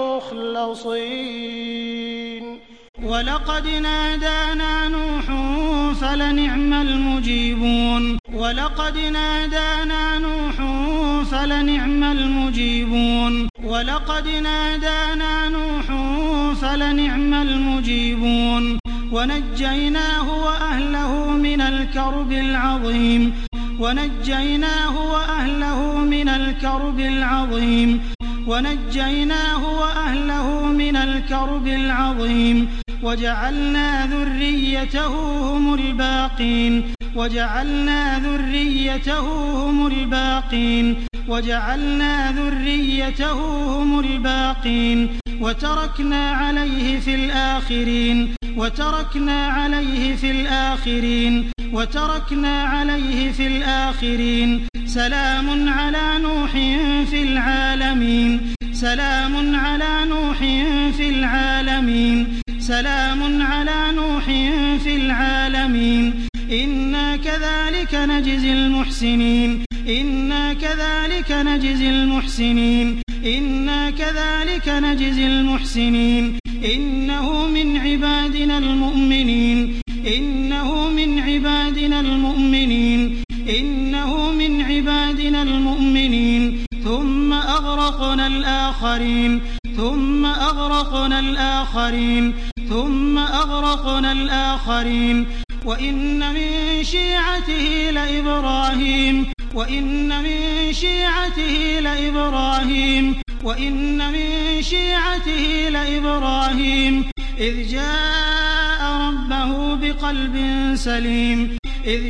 الْمُخْلَصِينَ وَلَقَدْ نَادَانَا نُوحٌ فَلَنِعْمَ الْمُجِيبُونَ وَلَقَدْ نَادَانَا نُوحٌ فَلَنِعْمَ الْمُجِيبُونَ وَلَقَدْ نَادَانَا نُوحٌ فَلَنِعْمَ الْمُجِيبُونَ وَنَجَّيْنَاهُ وَأَهْلَهُ مِنَ الْكَرْبِ الْعَظِيمِ وَنَجَّيْنَاهُ وَأَهْلَهُ مِنَ الْكَرْبِ الْعَظِيمِ وَنَجَّيْنَاهُ وَأَهْلَهُ مِنَ الْكَرْبِ الْعَظِيمِ وَجَعَلْنَا ذُرِّيَّتَهُ هُمُ الْبَاقِينَ وَجَعَلْنَا ذُرِّيَّتَهُ هُمُ الْبَاقِينَ وَجَعَلْنَا ذُرِّيَّتَهُ هُمُ الْبَاقِينَ وَتَرَكْنَا عَلَيْهِ فِي الْآخِرِينَ وَتَرَكْنَا عَلَيْهِ فِي الْآخِرِينَ وَتَرَكْنَا عَلَيْهِ فِي الْآخِرِينَ سَلَامٌ عَلَىٰ نُوحٍ فِي الْعَالَمِينَ سَلَامٌ عَلَىٰ نُوحٍ فِي الْعَالَمِينَ سَلَامٌ عَلَىٰ نُوحٍ فِي الْعَالَمِينَ إِنَّا كَذَٰلِكَ نَجْزِي الْمُحْسِنِينَ إِنَّا كَذَٰلِكَ نَجْزِي الْمُحْسِنِينَ إِنَّا كَذَٰلِكَ نَجْزِي الْمُحْسِنِينَ إِنَّهُ مِنْ عِبَادِنَا الْمُؤْمِنِينَ إِنَّهُ مِنْ عِبَادِنَا الْمُؤْمِنِينَ إِنَّهُ مِنْ عِبَادِنَا الْمُؤْمِنِينَ ثُمَّ أَغْرَقْنَا الْآخَرِينَ ثُمَّ أَغْرَقْنَا الْآخَرِينَ ثُمَّ أَغْرَقْنَا الْآخَرِينَ وَإِنَّ مِن شِيعَتِهِ لَإِبْرَاهِيمَ وَإِنَّ مِن شِيعَتِهِ لَإِبْرَاهِيمَ وَإِنَّ مِن شِيعَتِهِ لَإِبْرَاهِيمَ إِذْ جَاءَ رَبَّهُ بِقَلْبٍ سَلِيمٍ إِذْ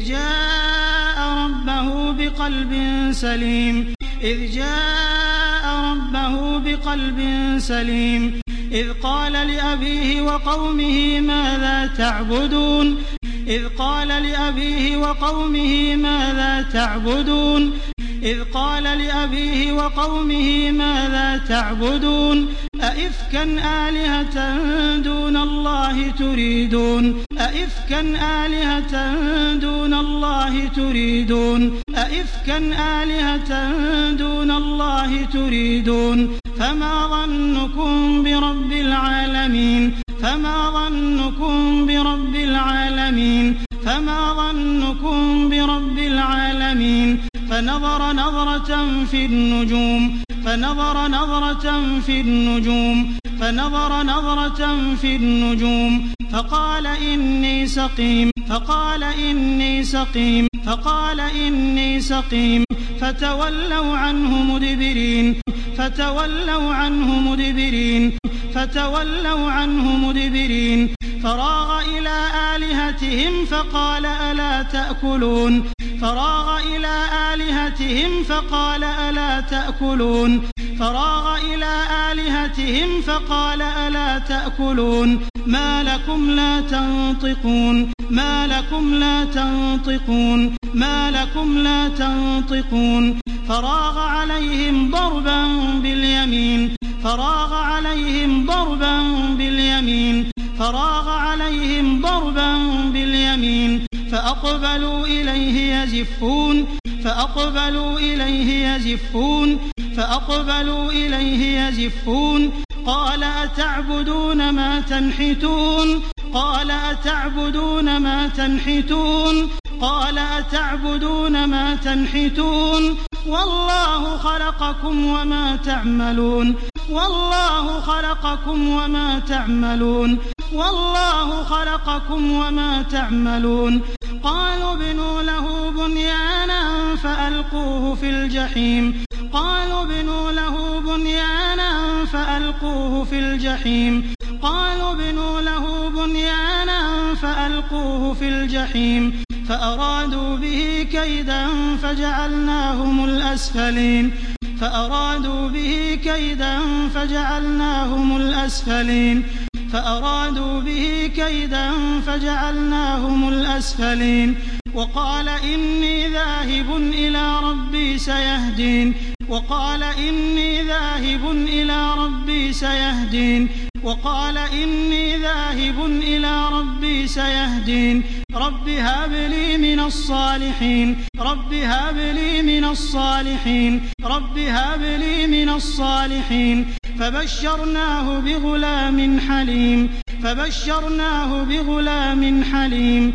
جَاءَ رَبَّهُ بِقَلْبٍ سَلِيمٍ إِذْ جَاءَ رَبَّهُ بِقَلْبٍ سَلِيمٍ إِذْ قَالَ لِأَبِيهِ وَقَوْمِهِ مَاذَا تَعْبُدُونَ إِذْ قَالَ لِأَبِيهِ وَقَوْمِهِ مَاذَا تَعْبُدُونَ إِذْ قَالَ لِأَبِيهِ وَقَوْمِهِ مَاذَا تَعْبُدُونَ أَئِفْكًا آلِهَةً دُونَ اللَّهِ تُرِيدُونَ أَئِفْكًا آلِهَةً دُونَ اللَّهِ تُرِيدُونَ أَئِفْكًا آلِهَةً دُونَ اللَّهِ تُرِيدُونَ فَمَا ظَنُّكُم بِرَبِّ الْعَالَمِينَ فَمَا ظَنُّكُم بِرَبِّ الْعَالَمِينَ فَمَا ظَنُّكُم بِرَبِّ الْعَالَمِينَ فَنَظَرَ نَظْرَةً فِي النُّجُومِ فَنَظَرَ نَظْرَةً فِي النُّجُومِ فَنَظَرَ نَظْرَةً في النُّجُومِ فَقَالَ إِنِّي سَقِيمٌ فَقَالَ إِنِّي سَقِيمٌ فَقَالَ إِنِّي سَقِيمٌ فَتَوَلَّوْا عَنْهُ مُدْبِرِينَ فَتَوَلَّوْا عَنْهُ مُدْبِرِينَ فَتَوَلَّوْا عَنْهُ مُدْبِرِينَ فَرَاغَ إِلَىٰ آلِهَتِهِمْ فَقَالَ أَلَا تَأْكُلُونَ فَرَاغَ إِلَىٰ آلِهَتِهِمْ فَقَالَ أَلَا تَأْكُلُونَ فَرَاغَ إِلَىٰ آلِهَتِهِمْ فَقَالَ أَلَا تَأْكُلُونَ مَا لَكُمْ لَا تَنطِقُونَ مَا لَكُمْ لَا تَنطِقُونَ مَا لَكُمْ لَا تَنطِقُونَ فَرَاغَ عَلَيْهِمْ ضَرْبًا بِالْيَمِينِ فَرَاغَ عَلَيْهِمْ ضَرْبًا بِالْيَمِينِ فَرَاغَ عَلَيْهِمْ ضَرْبًا بِالْيَمِينِ فَأَقْبَلُوا إِلَيْهِ يَزِفُّونَ فَأَقْبَلُوا إِلَيْهِ يَزِفُّونَ فَأَقْبَلُوا إِلَيْهِ يَزِفُّونَ قَالَ أَتَعْبُدُونَ مَا تَنْحِتُونَ قَالَ أَتَعْبُدُونَ مَا تَنْحِتُونَ قَالَ أَتَعْبُدُونَ مَا تَنْحِتُونَ وَاللَّهُ خَلَقَكُمْ وَمَا تَعْمَلُونَ وَاللَّهُ خَلَقَكُمْ وَمَا تَعْمَلُونَ وَاللَّهُ خَلَقَكُمْ وَمَا تَعْمَلُونَ قَالُوا ابْنُوا لَهُ بُنْيَانًا فَأَلْقُوهُ فِي الْجَحِيمِ قَالُوا ابْنُوا لَهُ بُنْيَانًا فَأَلْقُوهُ فِي الْجَحِيمِ قَالُوا ابْنُوا لَهُ بُنْيَانًا فَأَلْقُوهُ فِي الْجَحِيمِ فَأَرَادُوا بِهِ كَيْدًا فَجَعَلْنَاهُمُ الْأَسْفَلِينَ فَأَرَادُوا بِهِ كَيْدًا فَجَعَلْنَاهُمُ الْأَسْفَلِينَ فَأَرَادُوا بِهِ كَيْدًا فَجَعَلْنَاهُمُ الْأَسْفَلِينَ وقال إني ذاهب إلى ربي سيهدين وقال إني ذاهب إلى ربي سيهدين وقال إني ذاهب إلى ربي سيهدين رب هب لي من الصالحين رب هب لي من الصالحين رب هب لي من الصالحين فبشرناه بغلام حليم فبشرناه بغلام حليم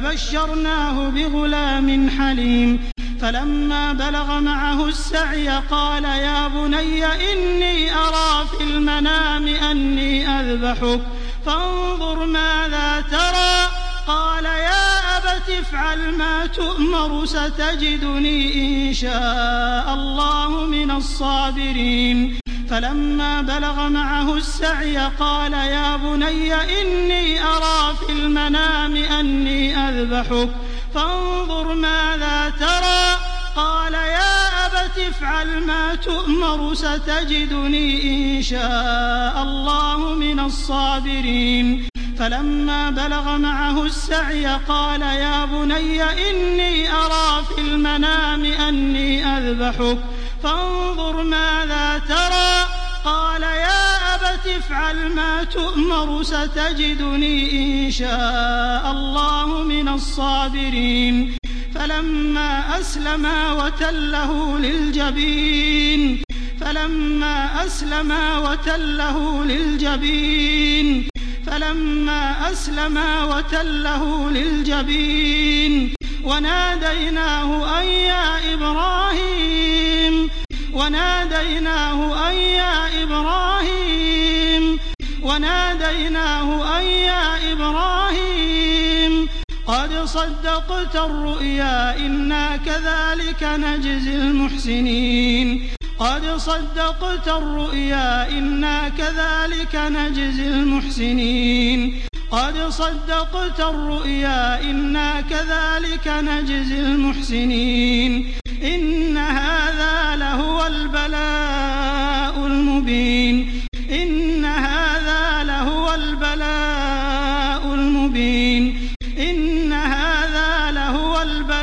فبشرناه بغلام حليم فلما بلغ معه السعي قال يا بني إني أرى في المنام أني أذبحك فانظر ماذا ترى قال يا أبت افعل ما تؤمر ستجدني إن شاء الله من الصابرين فلما بلغ معه السعي قال يا بني إني أرى في المنام أني أذبحك فانظر ماذا ترى قال يا أبت افعل ما تؤمر ستجدني إن شاء الله من الصابرين فلما بلغ معه السعي قال يا بني إني أرى في المنام أني أذبحك فانظر ماذا ترى قال يا أبت افعل ما تؤمر ستجدني إن شاء الله من الصابرين فلما أسلما وتله للجبين فلما أسلما وتله للجبين فلما أسلما وتله للجبين وناديناه أن يا إبراهيم وناديناه أن يا إبراهيم وناديناه أن يا إبراهيم قد صدقت الرؤيا إنا كذلك نجزي المحسنين قد صدقت الرؤيا إنا كذلك نجزي المحسنين قد صدقت الرؤيا إنا كذلك نجزي المحسنين إن هذا لهو البلاء المبين إن هذا لهو البلاء المبين إن هذا لهو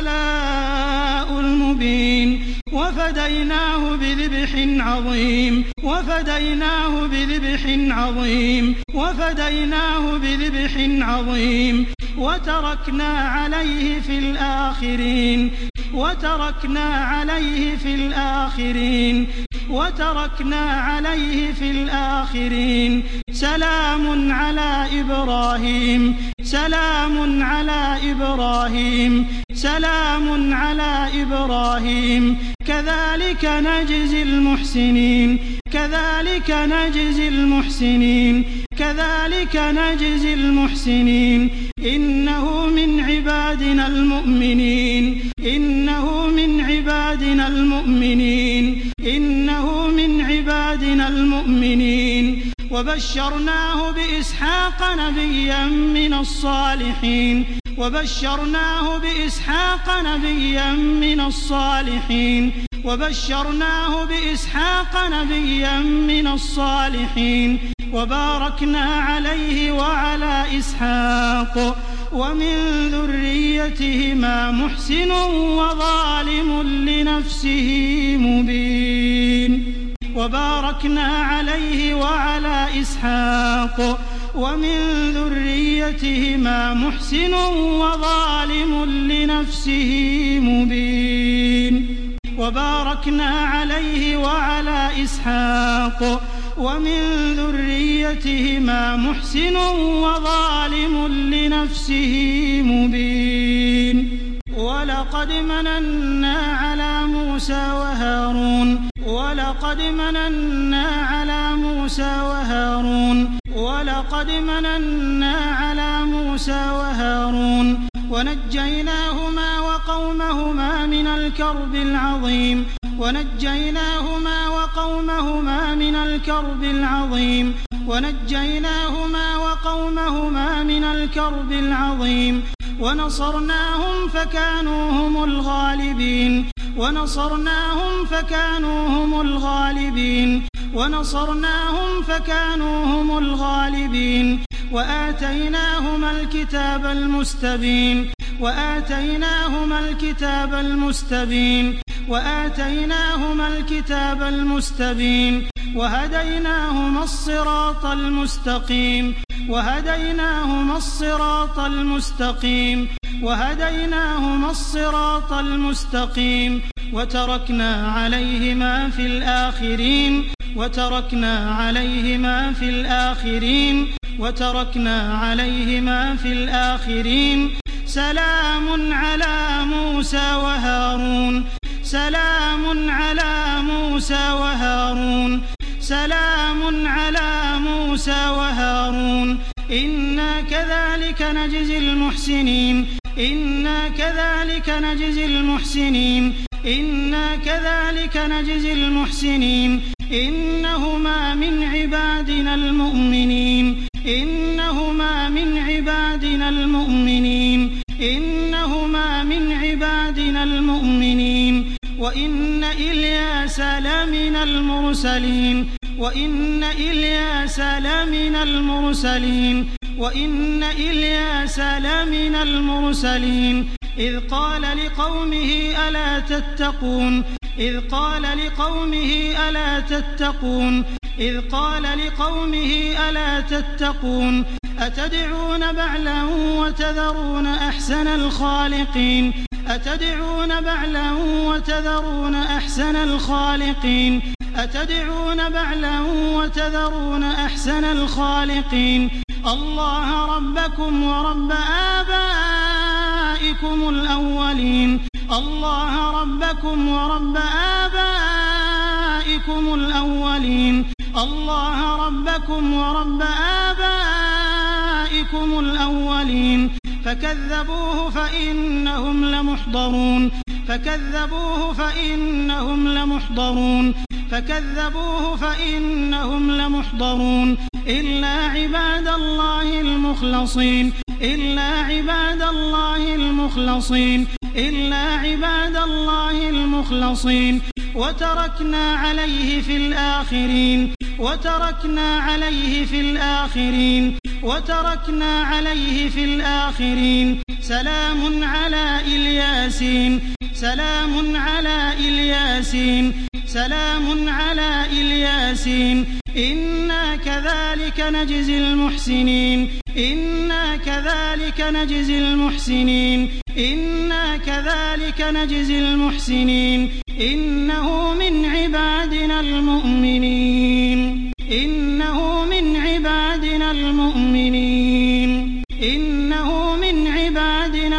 البلاء المبين وفديناه بذبح عظيم وفديناه بذبح عظيم وفديناه بذبح عظيم وتركنا عليه في الآخرين وتركنا عليه في الآخرين وتركنا عليه في الآخرين سلام على إبراهيم سلام على إبراهيم سلام على إبراهيم كذلك نجزي المحسنين كذلك نجزي المحسنين كذلك نجزي المحسنين إنه من عبادنا المؤمنين إنه من عبادنا المؤمنين إنه من عبادنا المؤمنين وبشرناه بإسحاق نبيا من الصالحين وبشرناه بإسحاق نبيا من الصالحين وبشرناه بإسحاق نبيا من الصالحين وباركنا عليه وعلى إسحاق ومن ذريتهما محسن وظالم لنفسه مبين وباركنا عليه وعلى إسحاق ومن ذريتهما محسن وظالم لنفسه مبين وباركنا عليه وعلى إسحاق ومن ذريتهما محسن وظالم لنفسه مبين ولقد مننا على موسى وهارون ولقد مننا على موسى وهارون ولقد مننا على موسى وهارون ونجيناهما وقومهما من الكرب العظيم ونجيناهما وقومهما من الكرب العظيم ونجيناهما وقومهما من الكرب العظيم ونصرناهم فكانوا هم الغالبين ونصرناهم فكانوا هم الغالبين ونصرناهم فكانوا هم الغالبين وآتيناهما الكتاب المستبين وآتيناهما الكتاب المستبين وآتيناهما الكتاب المستبين وهديناهما الصراط المستقيم وهديناهما الصراط المستقيم وهديناهما الصراط المستقيم وتركنا عليهما في الآخرين وتركنا عليهما في الآخرين وتركنا عليهما في الآخرين سلام على موسى وهارون سلام على موسى وهارون سلام على موسى وهارون إنا كذلك نجزي المحسنين إنا كذلك نجزي المحسنين إنا كذلك نجزي المحسنين إنهما من عبادنا المؤمنين إنهما من عبادنا المؤمنين إنهما من عبادنا المؤمنين وإن إلياس لمن المرسلين وإن إلياس لمن المرسلين وإن إلياس لمن المرسلين إذ قال لقومه ألا تتقون إذ قال لقومه ألا تتقون إذ قال لقومه ألا تتقون أتدعون بعلا وتذرون أحسن الخالقين أتدعون بعلا وتذرون أحسن الخالقين أتدعون بعلا وتذرون أحسن الخالقين الله ربكم ورب آبائكم الأولين الله ربكم ورب آبائكم الأولين الله ربكم ورب آبائكم الأولين فكذبوه فإنهم لمحضرون فكذبوه فإنهم لمحضرون فكذبوه فإنهم لمحضرون إلا عباد الله المخلصين إلا عباد الله المخلصين إلا عباد الله المخلصين وتركنا عليه في الآخرين وتركنا عليه في الآخرين وتركنا عليه في الآخرين سلام على إلياسين سلام على إلياسين سلام على إلياسين إنا كذلك نجزي المحسنين إنا كذلك نجزي المحسنين إنا كذلك نجزي المحسنين إنه من عبادنا المؤمنين إنه من عبادنا المؤمنين إنه من عبادنا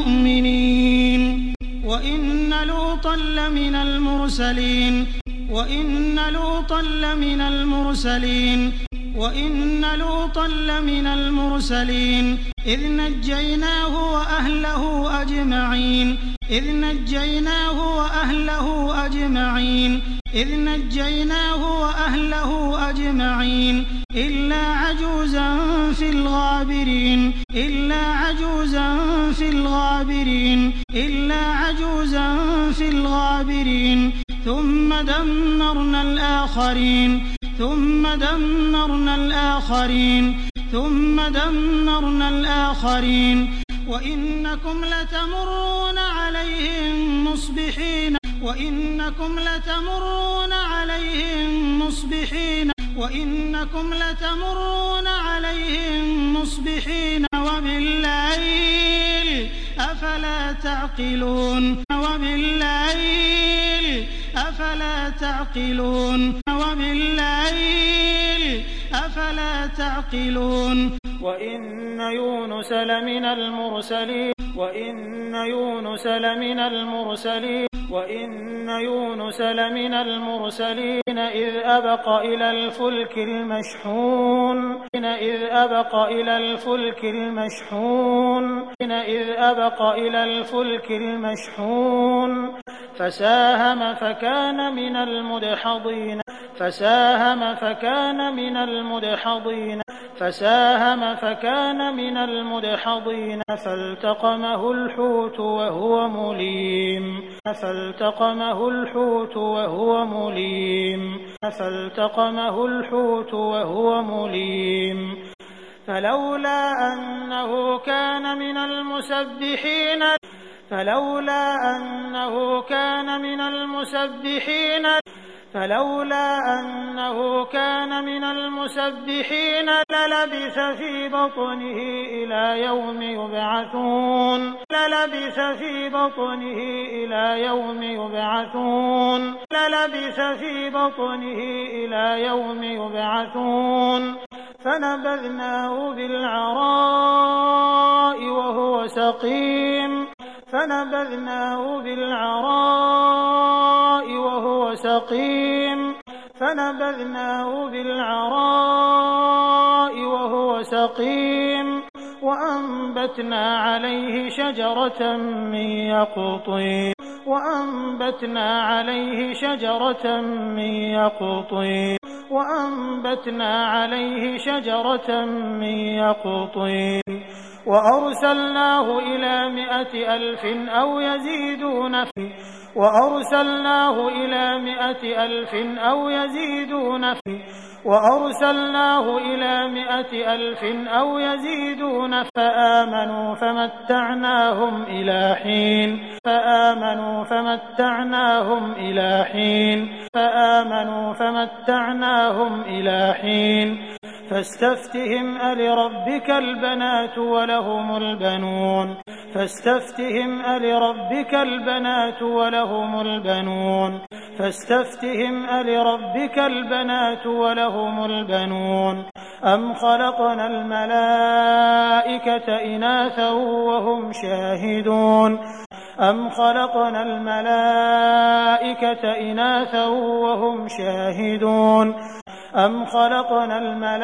المؤمنين وإن لوطا لمن المرسلين وإن لوطا لمن المرسلين وإن لوطا لمن المرسلين إذ نجيناه وأهله أجمعين إذ نجيناه وأهله أجمعين إذ نجيناه وأهله أجمعين إلا عجوزا في الغابرين إلا عجوزا في الغابرين إلا عجوزا في الغابرين ثم دمرنا الآخرين ثم دمرنا الآخرين ثم دمرنا الآخرين وإنكم لتمرون عليهم مصبحين وإنكم لتمرون عليهم مصبحين وإنكم لتمرون عليهم مصبحين وبالليل أفلا تعقلون وبالليل أفلا تعقلون وبالليل أفلا تعقلون وإن يونس لمن المرسلين وإن يونس لمن المرسلين وإن يونس لمن المرسلين إذ أبق إلى الفلك المشحون إذ أبق إلى الفلك المشحون إذ أبق إلى الفلك المشحون فساهم فكان من المدحضين فساهم فكان من المدحضين فساهم فكان من المدحضين فالتقمه الحوت وهو مليم فالتقمه الحوت وهو مليم فالتقمه الحوت وهو مليم فلولا أنه كان من المسبحين فلولا أنه كان من المسبحين فلولا أنه كان من المسبحين للبث في بطنه إلى يوم يبعثون للبث في بطنه إلى يوم يبعثون للبث في بطنه إلى يوم يبعثون فنبذناه بالعراء وهو سقيم فنبذناه بالعراء وهو سقيم فنبذناه بالعراء وهو سقيم وأنبتنا عليه شجرة من يقطين وأنبتنا عليه شجرة من يقطين وأنبتنا عليه شجرة من يقطين وأرسلناه إلى مائة ألف أو يزيدون فيه وأرسلناه إلى مائة ألف أو يزيدون فيه وأرسلناه إلى مائة ألف أو يزيدون فآمنوا فمتعناهم إلى حين فآمنوا فمتعناهم إلى حين فآمنوا فمتعناهم إلى حين فاستفتهم ألربك البنات ولهم البنون فاستفتهم ألربك البنات ولهم البنون فاستفتهم ألربك البنات ولهم البنون أم خلقنا الملائكة إناثا وهم شاهدون أم خلقنا الملائكة إناثا وهم شاهدون أم خلقنا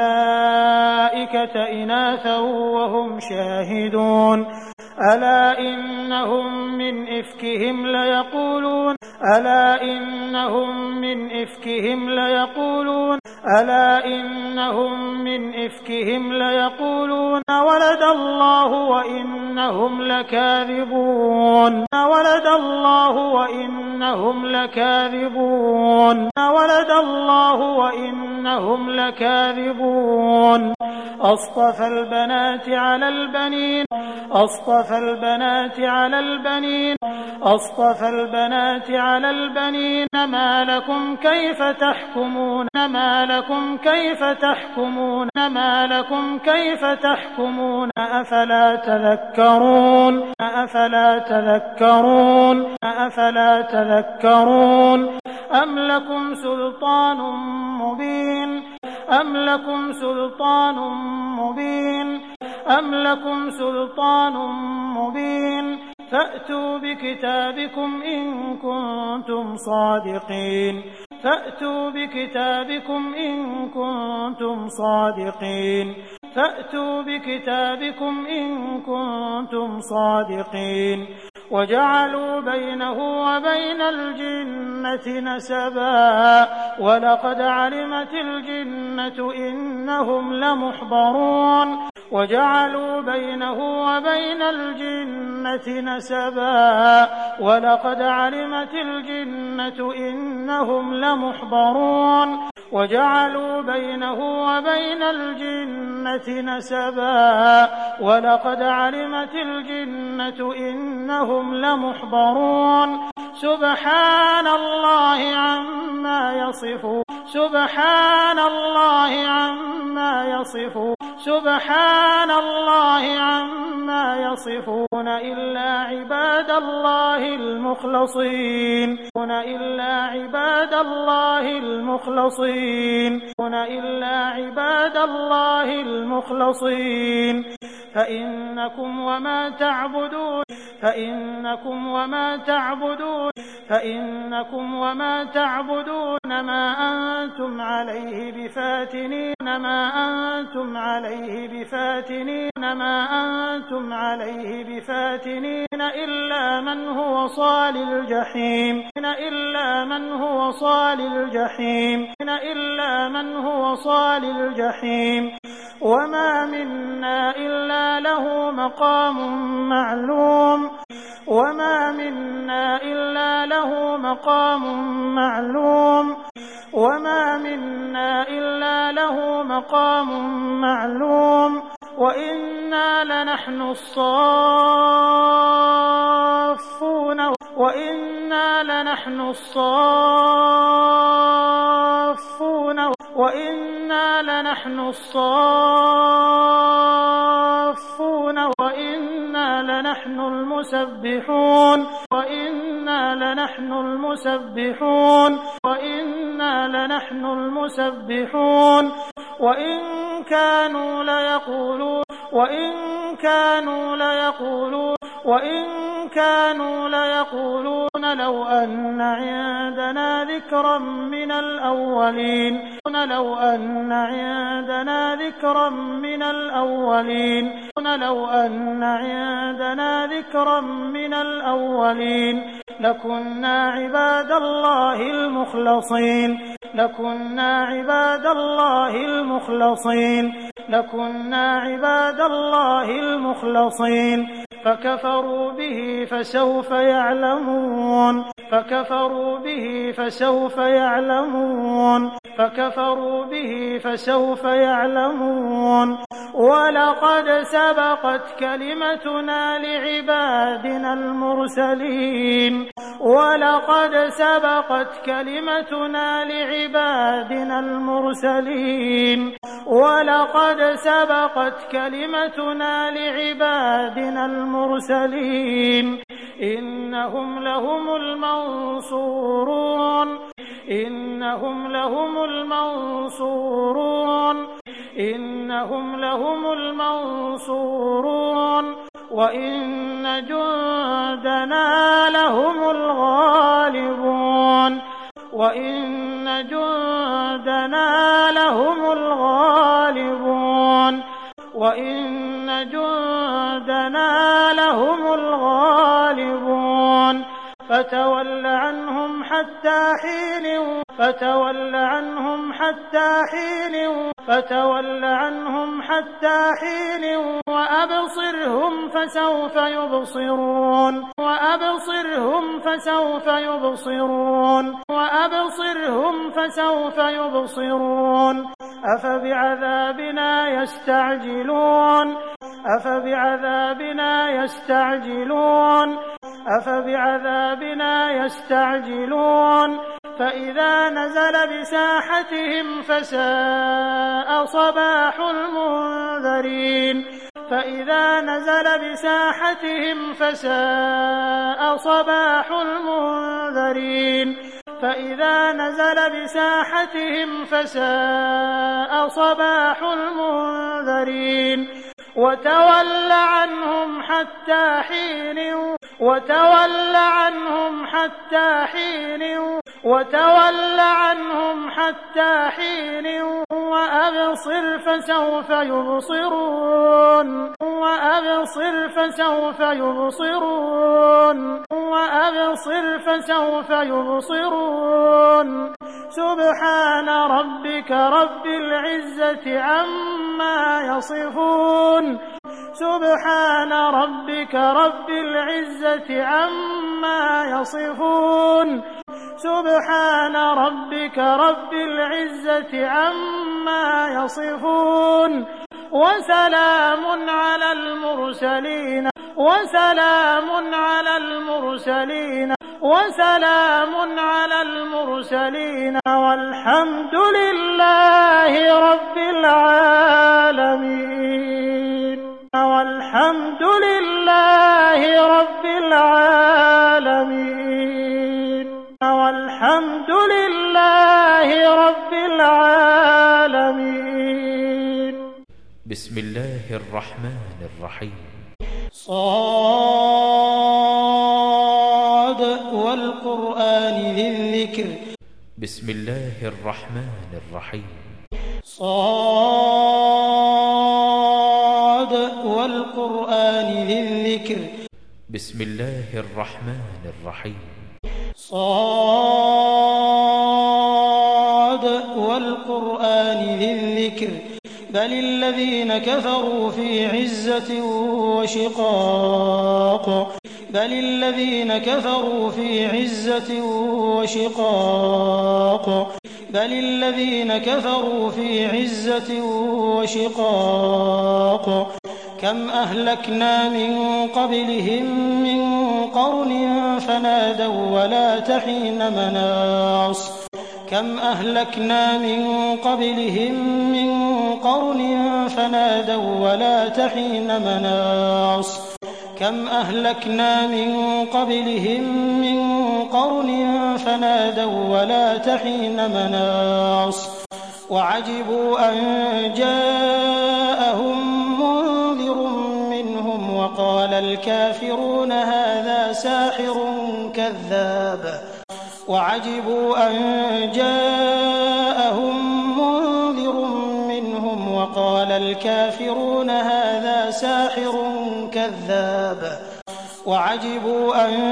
الملائكة إناثا وهم شاهدون ألا إنهم من إفكهم ليقولون ألا إنهم من إفكهم ليقولون ألا إنهم من إفكهم ليقولون ولد الله وإنهم لكاذبون ولد الله وإنهم لكاذبون ولد الله وإنهم لكاذبون أصطفى البنات على البنين أصطفى البنات على البنين أصطفى البنات على البنين ما لكم كيف تحكمون ما لكم كيف تحكمون ما لكم كيف تحكمون أفلا تذكرون أفلا تذكرون أفلا تذكرون أم لكم سلطان مبين أم لكم سلطان مبين أم لكم سلطان مبين فأتوا بكتابكم إن كنتم صادقين فأتوا بكتابكم إن كنتم صادقين فأتوا بكتابكم إن كنتم صادقين وجعلوا بينه وبين الجنة نسبا ولقد علمت الجنة إنهم لمحضرون وجعلوا بينه وبين الجنة نسبا ولقد علمت الجنة إنهم لمحضرون وجعلوا بينه وبين الجنة نسبا ولقد علمت الجنة إنهم لمحضرون سبحان الله عما يصفون سبحان الله عما يصفون سبحان الله عما يصفون إلا عباد الله المخلصين إلا عباد الله المخلصين إلا عباد الله المخلصين فإنكم وما تعبدون فإنكم وما تعبدون فإنكم وما تعبدون ما أنتم عليه بفاتنين ما أنتم عليه بفاتنين ما أنتم عليه بفاتنين إلا من هو صال الجحيم إلا من هو صال الجحيم إلا من هو صال الجحيم وما منا إلا له مقام معلوم وما منا إلا له مقام معلوم وما منا إلا له مقام معلوم وإنا لنحن الصافون وإنا لنحن الصافون وإنا لنحن الصافون وإنا لنحن المسبحون وإنا لنحن المسبحون وإنا لنحن المسبحون وإن كانوا ليقولون وإن كانوا ليقولون وإن كانوا ليقولون لو أن عندنا ذكرا من الأولين لو أن عندنا ذكرا من الأولين لو أن عندنا ذكرا من الأولين لكنا عباد الله المخلصين لكنا عباد الله المخلصين لكنا عباد الله المخلصين فكفروا به فسوف يعلمون فكفروا به فسوف يعلمون فكفروا به فسوف يعلمون ولقد سبقت كلمتنا لعبادنا المرسلين ولقد سبقت كلمتنا لعبادنا المرسلين ولقد سبقت كلمتنا لعبادنا المرسلين إنهم لهم المنصورون إنهم لهم المنصورون إنهم لهم المنصورون وإن جندنا لهم الغالبون وإن جندنا لهم الغالبون وإن جندنا لهم الغالبون فتول عنهم حتى حين فتول عنهم حتى حين فتول عنهم حتى حين وأبصرهم فسوف يبصرون وأبصرهم فسوف يبصرون وأبصرهم فسوف يبصرون أفبعذابنا يستعجلون أفبعذابنا يستعجلون أفبعذابنا يستعجلون فإذا نزل بساحتهم فساء صباح المنذرين فإذا نزل بساحتهم فساء صباح المنذرين فإذا نزل بساحتهم فساء صباح المنذرين وتول عنهم حتى حين وتول عنهم حتى حين وتول عنهم حتى حين وأبصر فسوف يبصرون وأبصر فسوف يبصرون وأبصر فسوف يبصرون سبحان ربك رب العزة عما يصفون سبحان ربك رب العزة عما يصفون سبحان ربك رب العزة عما يصفون وسلام على المرسلين وسلام على المرسلين وسلام على المرسلين والحمد لله رب العالمين والحمد لله رب العالمين والحمد لله رب العالمين. بسم الله الرحمن الرحيم. صاد والقرآن ذي الذكر. بسم الله الرحمن الرحيم. صاد والقرآن ذي الذكر. بسم الله الرحمن الرحيم. صاد والقرآن ذي الذكر بل الذين كفروا في عزة وشقاق بل الذين كفروا في عزة وشقاق بل الذين كفروا في عزة وشقاق كم أهلكنا من قبلهم من قرن فنادوا ولا تحين مناص كم أهلكنا من قبلهم من قرن فنادوا ولا تحين مناص كم أهلكنا من قبلهم من قرن فنادوا ولا تحين مناص وعجبوا أن جاءهم منذر منهم وقال الكافرون هذا ساحر كذاب وعجبوا أن جاءهم منذر منهم وقال الكافرون هذا ساحر كذاب وعجبوا أن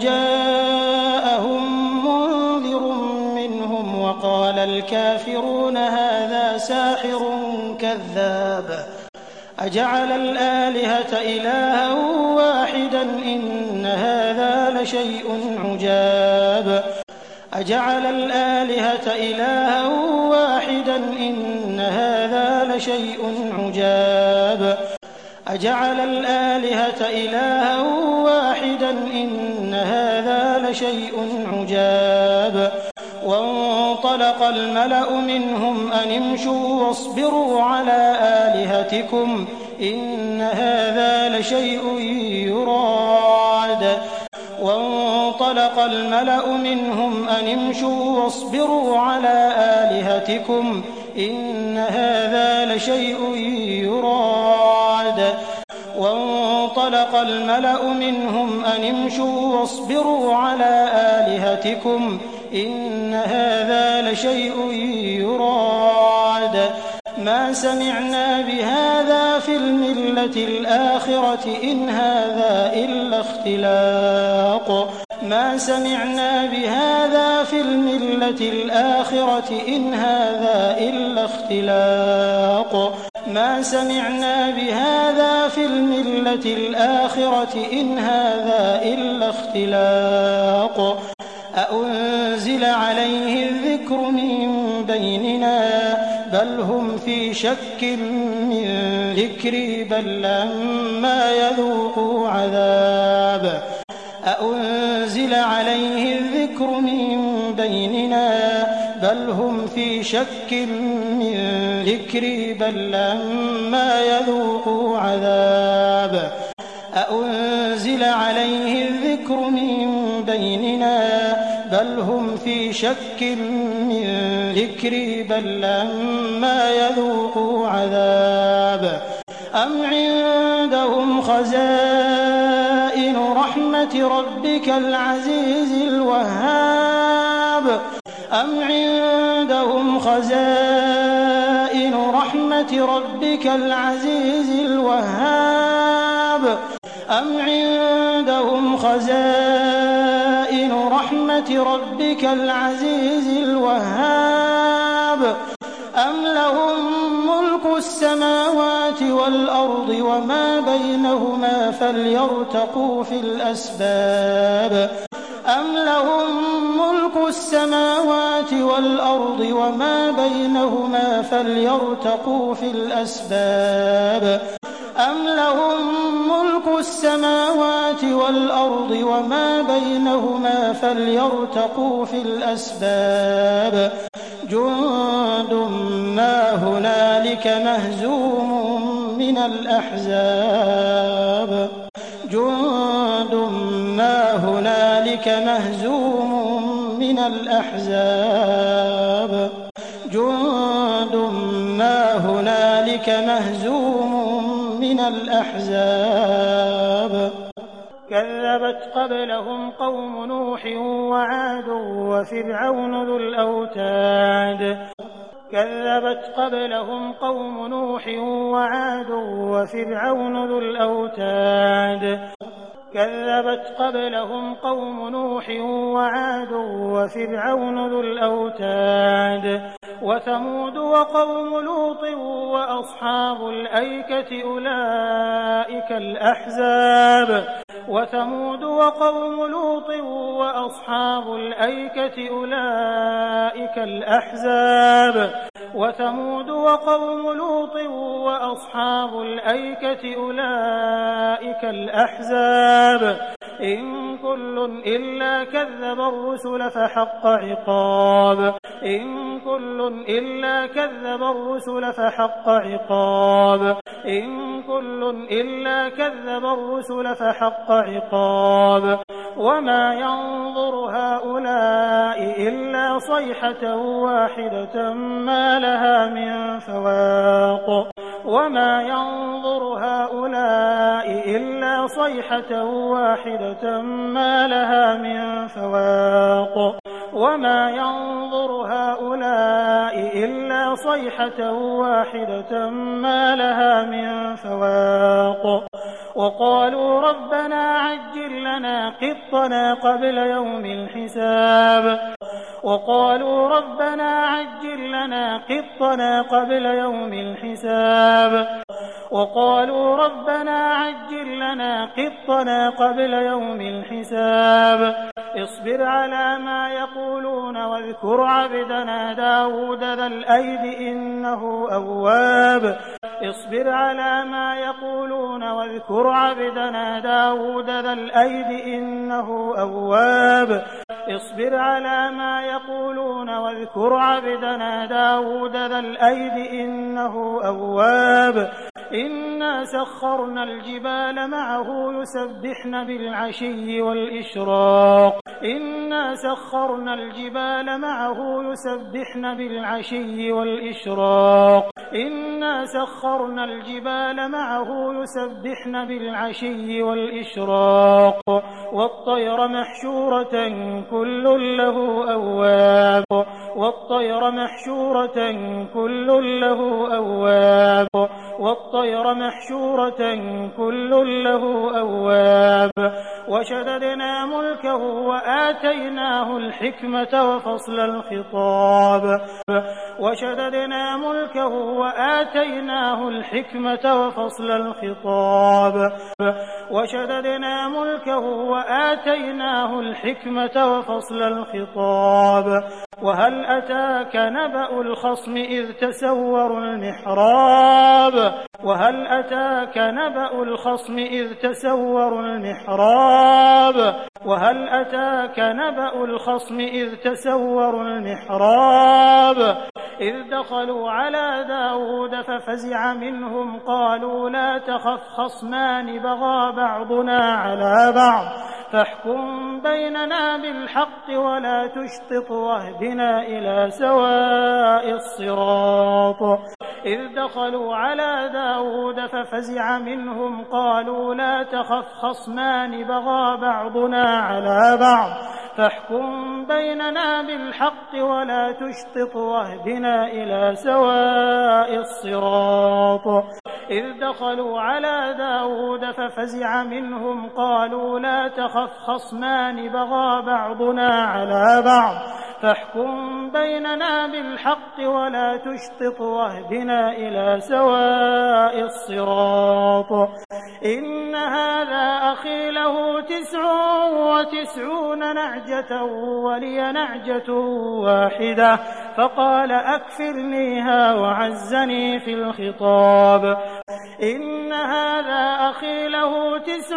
جاءهم منذر منهم وقال الكافرون هذا ساحر كذاب أجعل الآلهة إلها واحدا إن هذا لشيء عجاب أجعل الآلهة إلها واحدا إن هذا لشيء عجاب أجعل الآلهة إلها واحدا إن هذا لشيء عجاب وانطلق الملأ منهم أن امشوا واصبروا على آلهتكم إن هذا لشيء يراد وانطلق الملأ منهم أن امشوا واصبروا على آلهتكم إن هذا لشيء يراد وانطلق الملأ منهم أن امشوا واصبروا على آلهتكم إن هذا لشيء يراد ما سمعنا بهذا في الملة الآخرة إن هذا إلا اختلاق ما سمعنا بهذا في الملة الآخرة إن هذا إلا اختلاق ما سمعنا بهذا في الملة الآخرة إن هذا إلا اختلاق أأنزل عليه الذكر من بيننا بل هم في شك من ذكري بل لما يذوقوا عذاب أأنزل عليه الذكر من بيننا بل هم في شك من ذكري بل لما يذوقوا عذاب أأنزل عليه الذكر من بيننا بل هم في شك من ذكري بل لما يذوقوا عذاب أم عندهم خزائن رحمة ربك العزيز الوهاب أم عندهم خزائن رحمة ربك العزيز الوهاب أم عندهم خزائن رحمة ربك العزيز الوهاب أم لهم ملك السماوات والأرض وما بينهما فليرتقوا في الأسباب أم لهم ملك السماوات والأرض وما بينهما فليرتقوا في الأسباب أم لهم ملك السماوات والأرض وما بينهما فليرتقوا في الأسباب جند ما هنالك مهزوم من الأحزاب جند ما هنالك مهزوم من الأحزاب جند ما هنالك مهزوم من الأحزاب كذبت قبلهم قوم نوح وعاد وفرعون ذو الأوتاد كذبت قبلهم قوم نوح وعاد وفرعون ذو الأوتاد كذبت قبلهم قوم نوح وعاد وفرعون ذو الأوتاد وثمود وقوم لوط وأصحاب الأيكة أولئك الأحزاب وثمود وقوم لوط وأصحاب الأيكة أولئك الأحزاب وثمود وقوم لوط وأصحاب الأيكة أولئك الأحزاب إن كل إلا كذب الرسل فحق عقاب إن كل إلا كذب الرسل فحق عقاب إن كل إلا كذب الرسل فحق عقاب وما ينظر هؤلاء إلا صيحة واحدة ما لها من فواق وما ينظر هؤلاء إلا صيحة واحدة ما لها من فواق وما ينظر هؤلاء إلا صيحة واحدة ما لها من فواق وقالوا ربنا عجل لنا قطنا قبل يوم الحساب وقالوا ربنا عجل لنا قطنا قبل يوم الحساب وقالوا ربنا عجل لنا قطنا قبل يوم الحساب اصبر على ما يقولون واذكر عبدنا داود ذا الأيد إنه أواب اصبر على ما يقولون واذكر عبدنا داود ذا الأيد إنه أواب اصبر على ما يقولون واذكر عبدنا داود ذا الأيد إنه أواب إنا سخرنا الجبال معه يسبحن بالعشي والإشراق إنا سخرنا الجبال معه يسبحن بالعشي والإشراق إنا سخرنا الجبال معه يسبحن بالعشي والإشراق والطير محشورة كل له أواب والطير محشورة كل له أواب والطير محشورة كل له أواب وشددنا ملكه وآتيناه الحكمة وفصل الخطاب وشددنا ملكه وآتيناه الحكمة وفصل الخطاب وشددنا ملكه وآتيناه الحكمة وفصل الخطاب وهل أتاك نبأ الخصم إذ تسوروا المحراب وهل أتاك نبأ الخصم إذ تسوروا المحراب وهل أتاك نبأ الخصم إذ تسوروا المحراب إذ دخلوا على داود ففزع منهم قالوا لا تخف خصمان بغى بعضنا على بعض فاحكم بيننا بالحق ولا تشطط واهدنا إلى سواء الصراط إذ دخلوا على داود ففزع منهم قالوا لا تخف خصمان بغى بعضنا على بعض فاحكم بيننا بالحق ولا تشطط واهدنا إلى سواء الصراط إذ دخلوا على داود ففزع منهم قالوا لا تخف خصمان بغى بعضنا على بعض فاحكم بيننا بالحق ولا تشطط واهدنا إلى سواء الصراط إن هذا أخي له تسع وتسعون نعجة ولي نعجة واحدة فقال أكفرنيها وعزني في الخطاب إن هذا أخي له تسع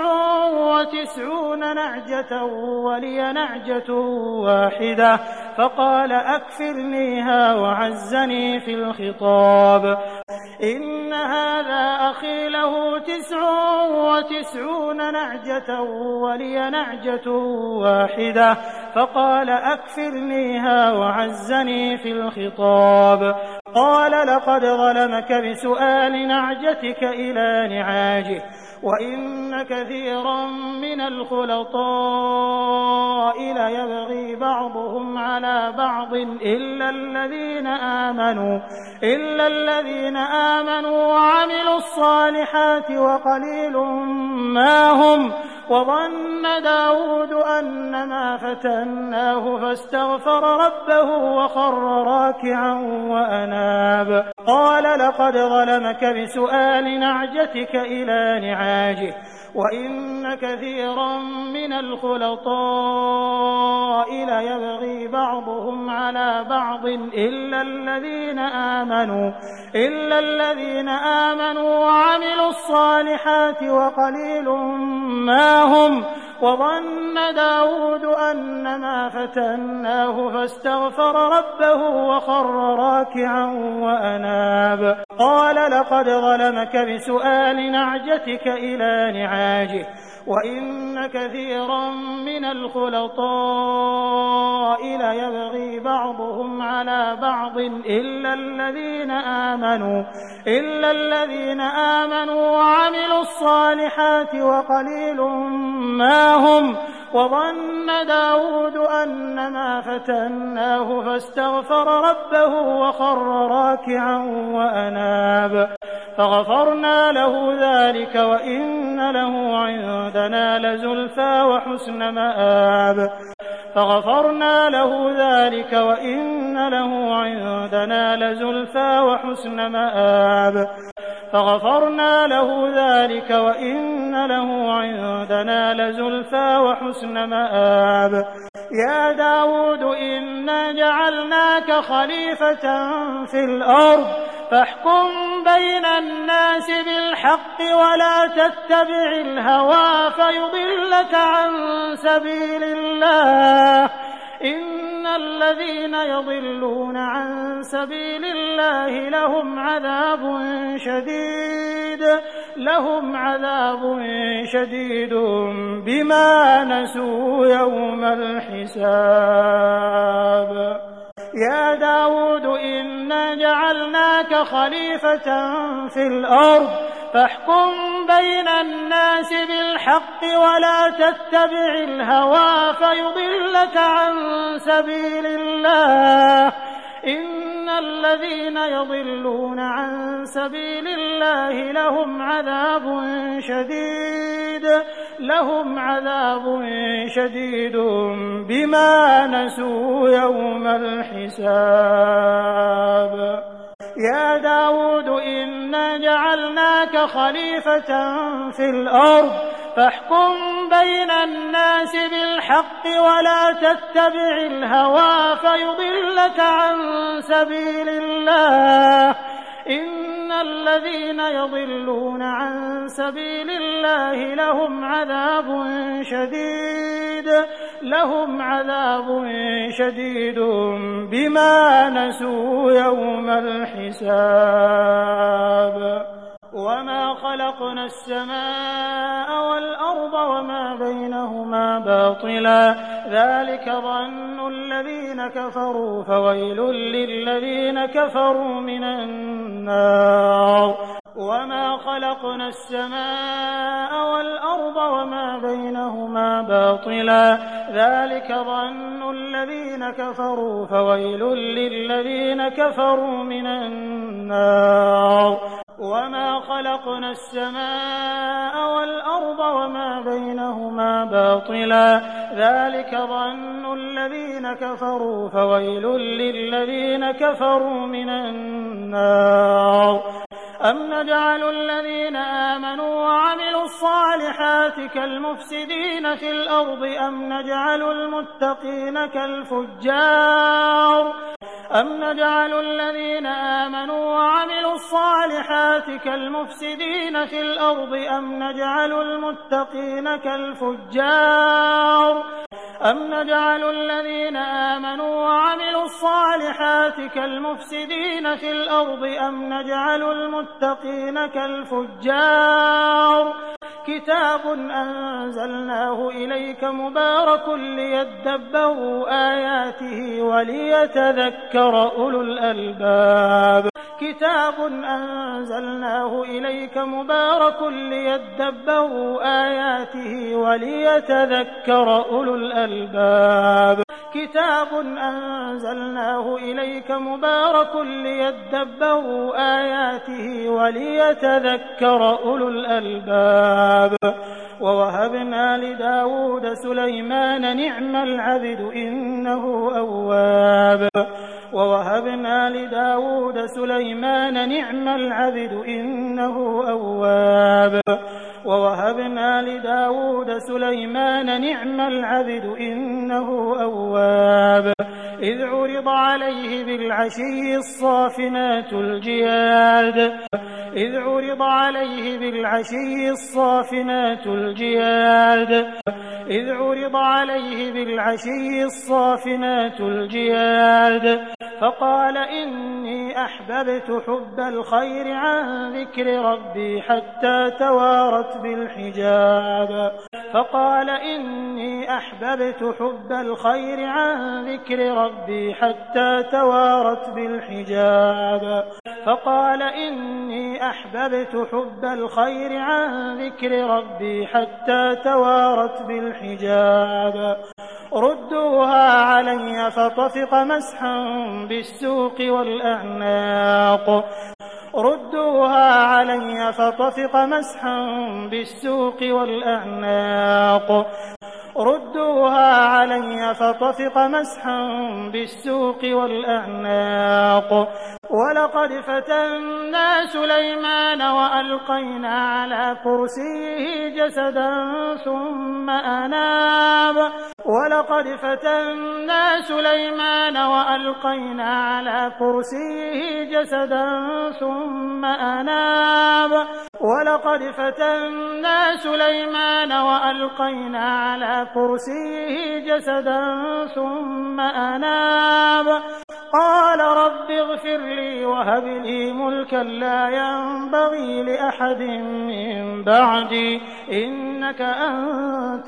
وتسعون نعجة ولي نعجة واحدة فقال أكفرنيها وعزني في الخطاب إن هذا أخي له تسع وتسعون نعجة ولي نعجة واحدة فقال أكفرنيها وعزني في الخطاب قال لقد ظلمك بسؤال نعجتك إلى نعاجه وإن كثيرا من الخلطاء ليبغي بعضهم على بعض إلا الذين آمنوا إلا الذين آمنوا وعملوا الصالحات وقليل ما هم وظن داود أنما فتناه فاستغفر ربه وخر راكعا وأناب قال لقد ظلمك بسؤال نعجتك إلى نعاجه وإن كثيرا من الخلطاء ليبغي بعضهم على بعض إلا الذين آمنوا إلا الذين آمنوا وعملوا الصالحات وقليل ما هم وظن داود أنما فتناه فاستغفر ربه وخر راكعا وأناب قال لقد ظلمك بسؤال نعجتك إلى نعاجه وإن كثيرا من الخلطاء ليبغي بعضهم على بعض إلا الذين آمنوا إلا الذين آمنوا وعملوا الصالحات وقليل ما هم وظن داود أنما فتناه فاستغفر ربه وخر راكعا وأناب فغفرنا له ذلك وإن له عندنا لزلفى وحسن مآب فغفرنا له ذلك وإن له عندنا لزلفى وحسن مآب فغفرنا له ذلك وإن له عندنا لزلفى وحسن مآب يا داود إنا جعلناك خليفة في الأرض فاحكم بين الناس بالحق ولا تتبع الهوى فيضلك عن سبيل الله إن الذين يضلون عن سبيل الله لهم عذاب شديد لهم عذاب شديد بما نسوا يوم الحساب يا داود إنا جعلناك خليفة في الأرض فاحكم بين الناس بالحق ولا تتبع الهوى فيضلك عن سبيل الله إن الذين يضلون عن سبيل الله لهم عذاب شديد لهم عذاب شديد بما نسوا يوم الحساب يا داود إنا جعلناك خليفة في الأرض فاحكم بين الناس بالحق ولا تتبع الهوى فيضلك عن سبيل الله إن الذين يضلون عن سبيل الله لهم عذاب شديد لهم عذاب شديد بما نسوا يوم الحساب وما خلقنا السماء والأرض وما بينهما باطلا ذلك ظن الذين كفروا فويل للذين كفروا من النار وما خلقنا السماء والأرض وما بينهما باطلا ذلك ظن الذين كفروا فويل للذين كفروا من النار وما خلقنا السماء والأرض وما بينهما باطلا ذلك ظن الذين كفروا فويل للذين كفروا من النار أم نجعل الذين آمنوا وعملوا الصالحات كالمفسدين في الأرض أم نجعل المتقين كالفجار أم نجعل الذين آمنوا وعملوا الصالحات كالمفسدين في الأرض أم نجعل المتقين كالفجار أم نجعل الذين آمنوا وعملوا الصالحات كالمفسدين في الأرض أم نجعل المتقين كالفجار كتاب أنزلناه إليك مبارك ليدبروا آياته وليتذكر أولو الألباب كتاب أنزلناه إليك مبارك ليدبروا آياته وليتذكر أولو الألباب كتاب أنزلناه إليك مبارك ليدبروا آياته وليتذكر أولو الألباب ووهبنا لداود سليمان نعم العبد إنه أواب ووهبنا لداود سليمان نعم العبد إنه أواب ووهبنا لداود سليمان نعم العبد إنه أواب إذ عرض عليه بالعشي الصافنات الجياد إذ عرض عليه بالعشي الصافنات الجياد إذ عرض عليه بالعشي الصافنات الجياد فقال إني أحببت حب الخير عن ذكر ربي حتى توارت بالحجاب فقال إني أحببت حب الخير عن ذكر ربي حتى توارت بالحجاب فقال إني أحببت حب الخير عن ذكر ربي حتى توارت بالحجاب ردوها علي فطفق مسحا بالسوق والأعناق ردوها علي فطفق مسحا بالسوق والأعناق ردوها علي فطفق مسحا بالسوق والأعناق ولقد فتنا سليمان وألقينا على كرسيه جسدا ثم أناب ولقد فتنا سليمان وألقينا على كرسيه جسدا ثم أناب ولقد فتنا سليمان وألقينا على كرسيه جسدا ثم أناب قال رب اغفر لي وهب لي ملكا لا ينبغي لأحد من بعدي إنك أنت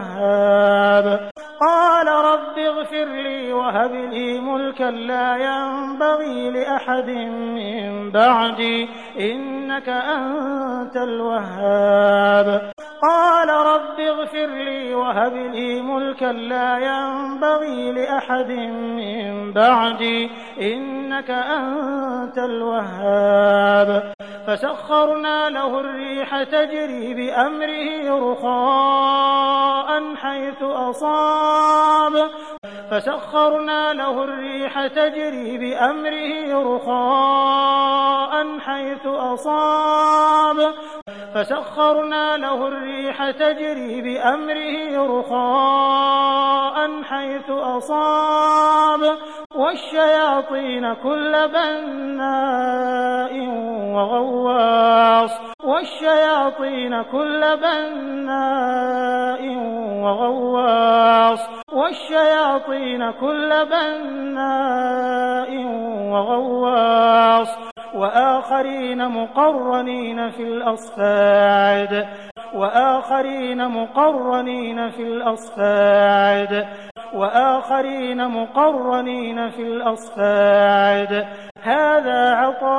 الوهاب قال رب اغفر لي وهب لي ملكا لا ينبغي لأحد من بعدي إنك أنت الوهاب قال رب اغفر لي وهب لي ملكا لا ينبغي لأحد من بعدي إنك أنت الوهاب فسخرنا له الريح تجري بأمره رخاء حيث أصاب فسخرنا له الريح تجري بأمره رخاء حيث أصاب فسخرنا له الريح تجري بأمره رخاء حيث أصاب والشياطين كل بناء وغواص والشياطين كل بناء وغواص والشياطين كل بناء وغواص وآخرين مقرنين في الأصفاد وآخرين مقرنين في الأصفاد وآخرين مقرنين في الأصفاد هذا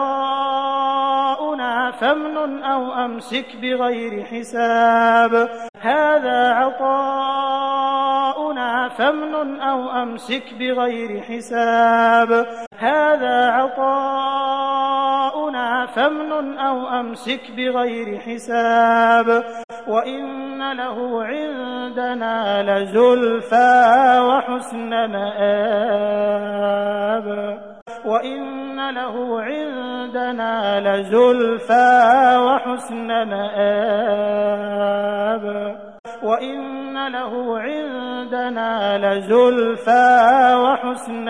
عطاؤنا فامنن أو أمسك بغير حساب هذا عطاؤنا فامنن أو أمسك بغير حساب هذا عطاؤنا فامنن أو أمسك بغير حساب وإن له عندنا لزلفى وحسن مآب وإن له عندنا لزلفى وحسن مآب وإن له عندنا لزلفى وحسن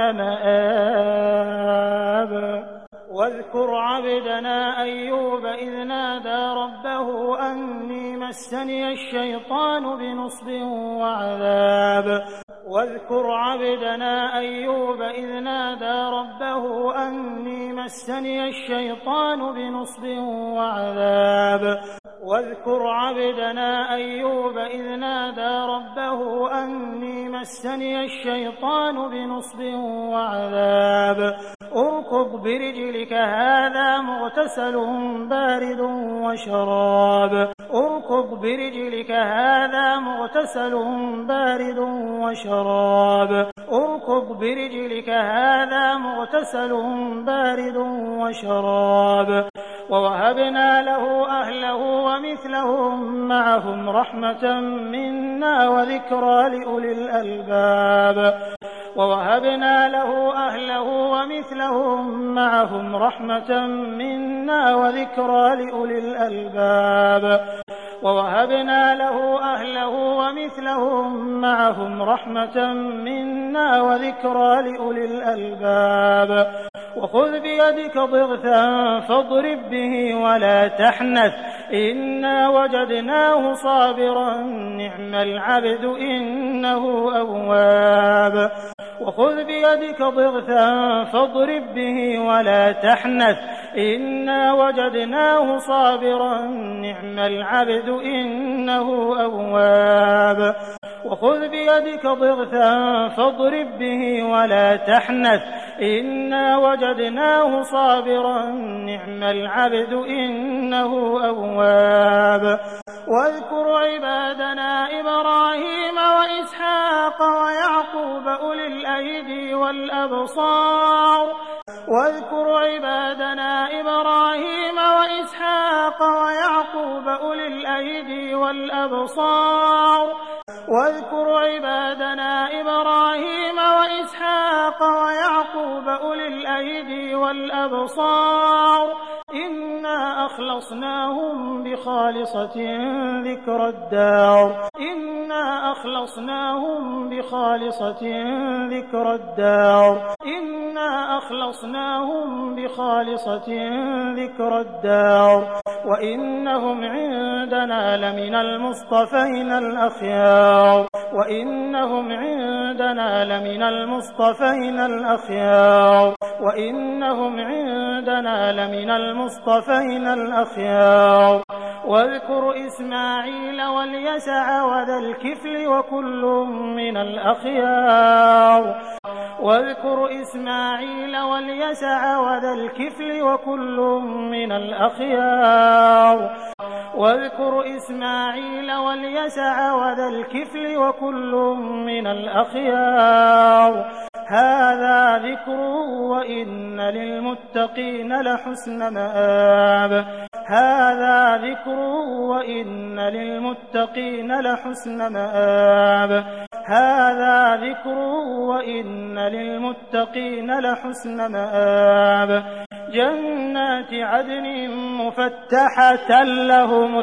مآب واذكر عبدنا أيوب إذ نادى ربه أني مسني الشيطان بنصب وعذاب واذكر عبدنا أيوب إذ نادى ربه أني مسني الشيطان بنصب وعذاب واذكر عبدنا أيوب إذ نادى ربه أني مسني الشيطان بنصب وعذاب اركض برجلك هذا مغتسل بارد وشراب اركض برجلك هذا مغتسل بارد وشراب اركض برجلك هذا مغتسل بارد وشراب ووهبنا له أهله ومثلهم معهم رحمة منا وذكرى لأولي الألباب ووهبنا له أهله ومثلهم معهم رحمة منا وذكرى لأولي الألباب ووهبنا له أهله ومثلهم معهم رحمة منا وذكرى لأولي الألباب وخذ بيدك ضغثا فاضرب به ولا تحنث إنا وجدناه صابرا نعم العبد إنه أواب وخذ بيدك ضغثا فاضرب به ولا تحنث إنا وجدناه صابرا نعم العبد إنه أواب وخذ بيدك ضغثا فاضرب به ولا تحنث إنا وجدناه صابرا نعم العبد إنه أواب واذكر عبادنا إبراهيم وإسحاق ويعقوب أولي الأيدي والأبصار واذكر عبادنا إبراهيم وإسحاق ويعقوب أولي الأيدي والأبصار واذكر عبادنا إبراهيم وإسحاق ويعقوب أولي الأيدي والأبصار إنا أخلصناهم بخالصة ذكر الدار إنا أخلصناهم بخالصة ذكر الدار إنا أخلصناهم بخالصة ذكر الدار وإنهم عندنا لمن المصطفين الأخيار وإنهم عندنا لمن المصطفين الأخيار وإنهم عندنا لمن المصطفين الأخيار واذكر إسماعيل واليسع وذا الكفل وكل من الأخيار واذكر إسماعيل واليسع وذا الكفل وكل من الأخيار واذكر إسماعيل واليسع وذا الكفل وكل من الأخيار هذا ذكر وإن للمتقين لحسن مآب هذا ذكر وإن للمتقين لحسن مآب هذا ذكر وإن للمتقين لحسن مآب جنات عدن مفتحة لهم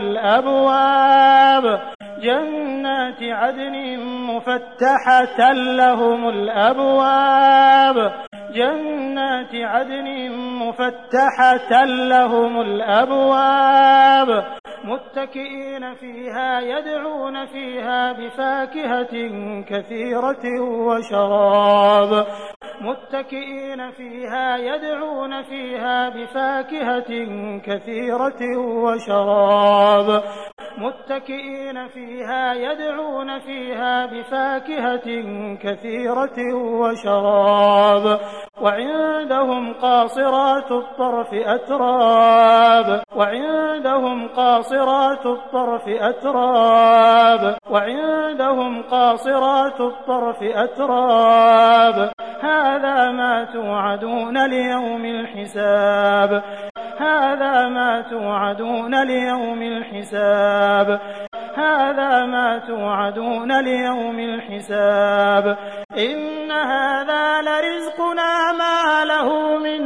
الأبواب جنات عدن مفتحة لهم الأبواب جنات عدن مفتحة لهم الأبواب متكئين فيها يدعون فيها بفاكهة كثيرة وشراب متكئين فيها يدعون فيها بفاكهة كثيرة وشراب متكئين فيها يدعون فيها بفاكهة كثيرة وشراب وعندهم قاصرات الطرف أتراب وعندهم قاصرات الطرف أتراب وعندهم قاصرات الطرف أتراب هذا ما توعدون ليوم الحساب هذا ما توعدون ليوم الحساب هذا ما توعدون ليوم الحساب إن هذا لرزقنا ما له من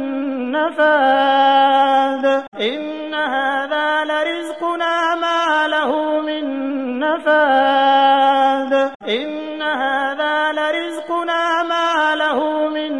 نفاد إن هذا لرزقنا ما له من نفاد إن هذا لرزقنا ما له من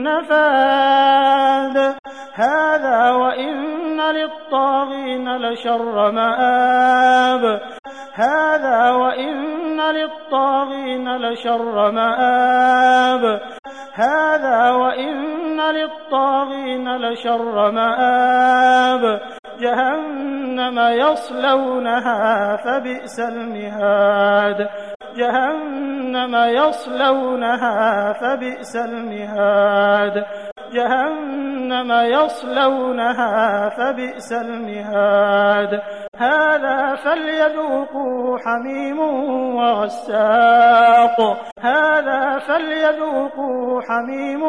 نفاد هذا وإن للطاغين لشر مآب هذا وإن للطاغين لشر مآب هذا وإن للطاغين لشر مآب جهنم يصلونها فبئس المهاد جهنم يصلونها فبئس المهاد جهنم يصلونها فبئس المهاد هذا فليذوقوا حميم وغساق هذا فليذوقوا حميم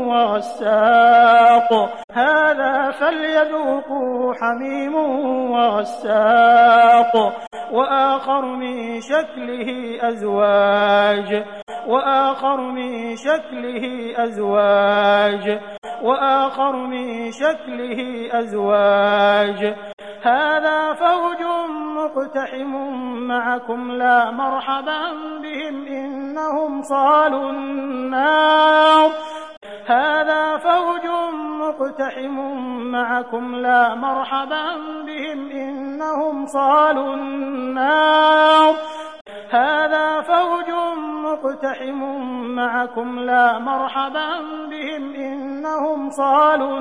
وغساق هذا فليذوقوا حميم وغساق وآخر من شكله أزواج وآخر من شكله أزواج وآخر من شكله أزواج هذا فوج مقتحم معكم لا مرحبا بهم إنهم صالوا النار هذا فوج مقتحم معكم لا مرحبا بهم إنهم صالوا النار هذا فوج مقتحم معكم لا مرحبا بهم إنهم صالوا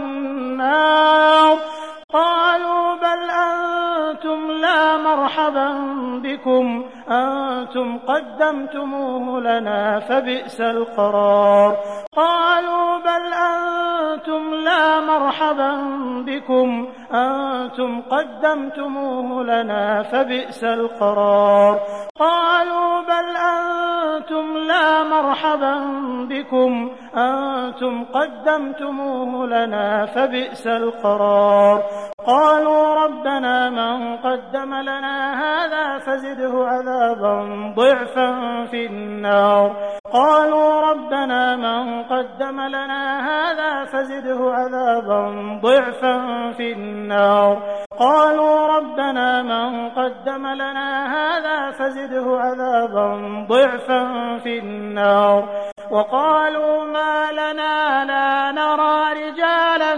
النار قالوا بل أنتم لا مرحبا بكم أنتم قدمتموه لنا فبئس القرار قالوا بل أنتم لا مرحبا بكم أنتم قدمتموه لنا فبئس القرار قالوا بل أنتم لا مرحبا بكم أنتم قدمتموه لنا فبئس القرار قالوا ربنا من قدم لنا هذا فزده عذابا ضعفا في النار قالوا ربنا من قدم لنا هذا فزده عذابا ضعفا في النار قالوا ربنا من قدم لنا هذا فزده عذابا ضعفا في النار وقالوا ما لنا لا نرى رجالا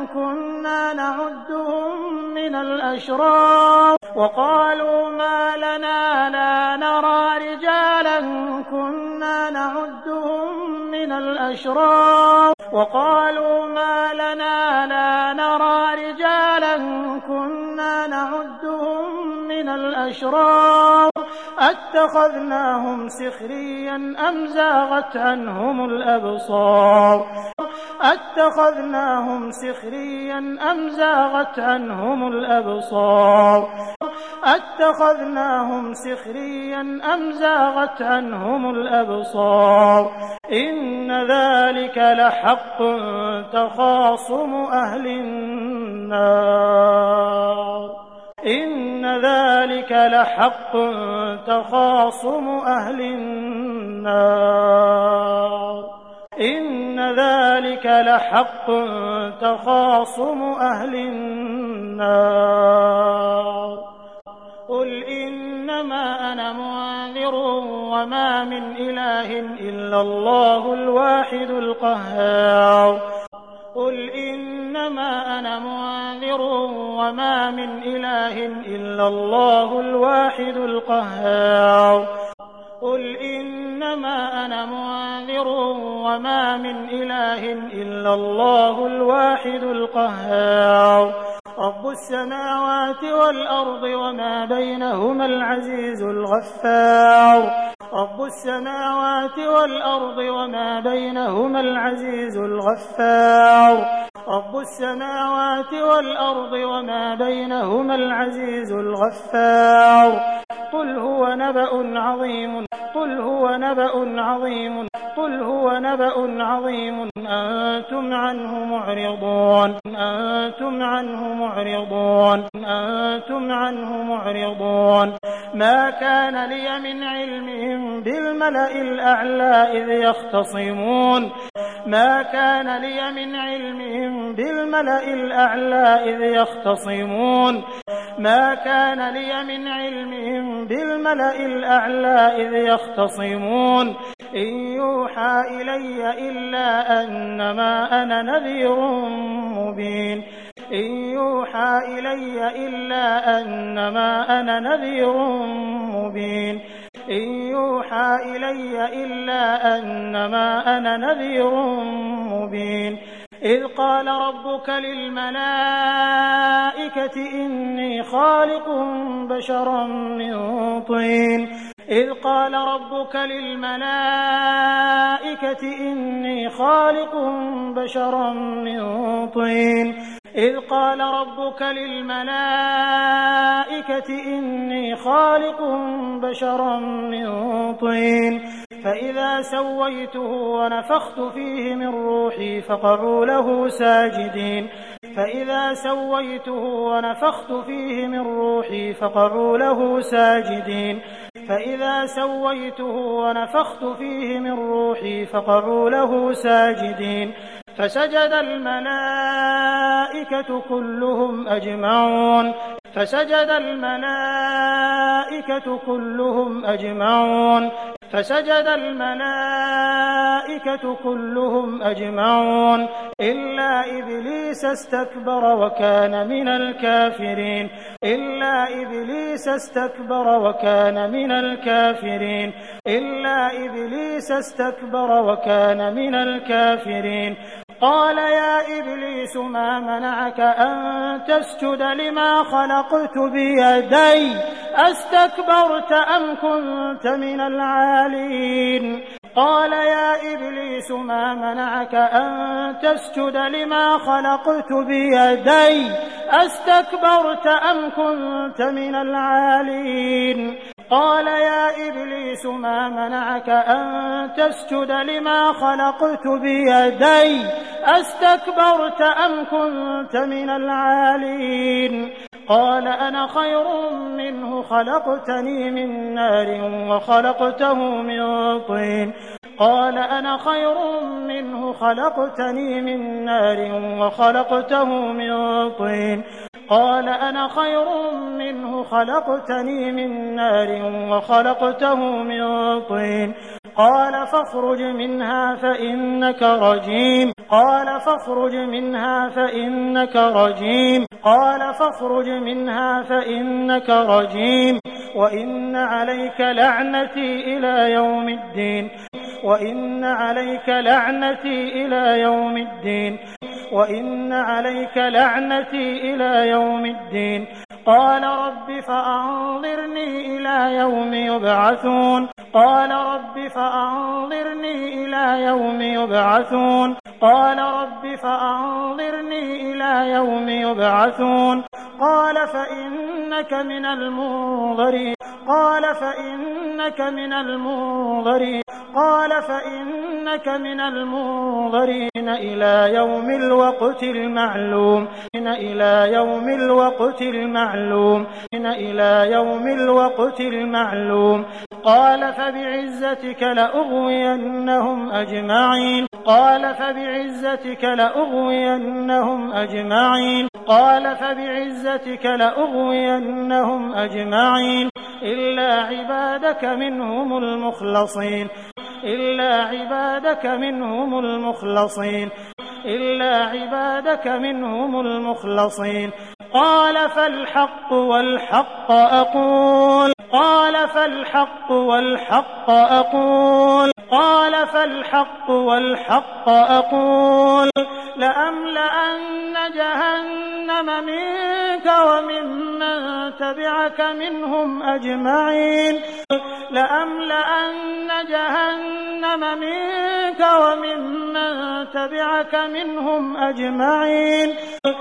كنا نعدهم من الأشرار وقالوا ما لنا لا نرى رجالا كنا نعدهم من الأشرار وقالوا ما لنا لا نرى رجالا كنا نعدهم من الأشرار أتخذناهم سخريا أم زاغت عنهم الأبصار أتخذناهم سخريا أم زاغت عنهم الأبصار أتخذناهم سخريا أم زاغت عنهم الأبصار إن ذلك لحق تخاصم أهل النار إن ذلك لحق تخاصم أهل النار إن ذلك لحق تخاصم أهل النار قل إنما أنا منذر وما من إله إلا الله الواحد القهار قل إنما أنا منذر وما من إله إلا الله الواحد القهار قل إنما أنا منذر وما من إله إلا الله الواحد القهار رب السماوات والأرض وما بينهما العزيز الغفار رب السماوات والأرض وما بينهما العزيز الغفار رب السماوات والأرض وما بينهما العزيز الغفار قل هو نبأ عظيم قل هو نبأ عظيم قل هو نبأ عظيم أنتم عنه معرضون أنتم عنه معرضون أنتم عنه معرضون ما كان لي من علمهم بالملأ الأعلى إذ يختصمون ما كان لي من علمهم بالملأ الأعلى إذ يختصمون ما كان لي من علمهم بالملأ الأعلى إذ يختصمون إن يوحى إلي إلا أنما أنا نذير مبين إن يوحى إلي إلا أنما أنا نذير مبين إن يوحى إلي إلا أنما أنا نذير مبين إذ قال ربك للملائكة إني خالق بشرا من طين إذ قال ربك للملائكة إني خالق بشرا من طين إذ قال ربك للملائكة إني خالق بشرا من طين فإذا سويته ونفخت فيه من روحي فقعوا له ساجدين فإذا سويته ونفخت فيه من روحي فقعوا له ساجدين فإذا سويته ونفخت فيه من روحي فقعوا له ساجدين فسجد الملائكة كلهم أجمعون فسجد الملائكة كلهم أجمعون فسجد الملائكة كلهم أجمعون إلا إبليس استكبر وكان من الكافرين إلا إبليس استكبر وكان من الكافرين إلا إبليس استكبر وكان من الكافرين قال يا إبليس ما منعك أن تسجد لما خلقت بيدي أستكبرت أم كنت من العالين قال يا إبليس ما منعك أن تسجد لما خلقت بيدي أستكبرت أم كنت من العالين قال يا إبليس ما منعك أن تسجد لما خلقت بيدي أستكبرت أم كنت من العالين قال أنا خير منه خلقتني من نار وخلقته من طين قال أنا خير منه خلقتني من نار وخلقته من طين قال أنا خير منه خلقتني من نار وخلقته من طين قال فاخرج منها فإنك رجيم قال فاخرج منها فإنك رجيم قال فاخرج منها فإنك رجيم وإن عليك لعنتي إلى يوم الدين وإن عليك لعنتي إلى يوم الدين وإن عليك لعنتي إلى يوم الدين قال رب فأنظرني إلى يوم يبعثون قال رب فأنظرني إلى يوم يبعثون قال رب فأنظرني إلى يوم يبعثون قال فإنك من المنظرين قال فإنك من المنظرين قال فإنك من المنظرين إلى يوم الوقت المعلوم إلى يوم الوقت المعلوم إلى يوم الوقت المعلوم قال فبعزتك لأغوينهم أجمعين قال فبعزتك لأغوينهم أجمعين قال فبعزتك لأغوينهم أجمعين إلا عبادك منهم المخلصين إلا عبادك منهم المخلصين إلا عبادك منهم المخلصين قال فالحق والحق أقول قال فالحق والحق أقول قال فالحق والحق أقول لأملأن جهنم منك وممن تبعك منهم أجمعين لأملأن جهنم منك وممن تبعك منهم أجمعين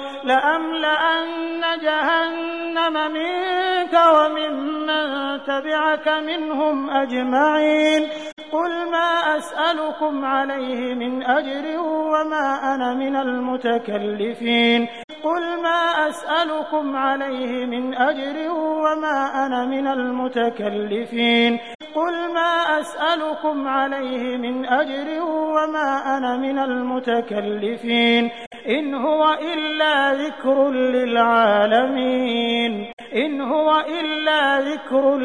لأملأن جهنم منك وممن تبعك منهم أجمعين قل ما أسألكم عليه من أجر وما أنا من المتكلفين قل ما أسألكم عليه من أجر وما أنا من المتكلفين قل ما أسألكم عليه من أجر وما أنا من المتكلفين إن هو إلا ذكر للعالمين إن هو إلا ذكر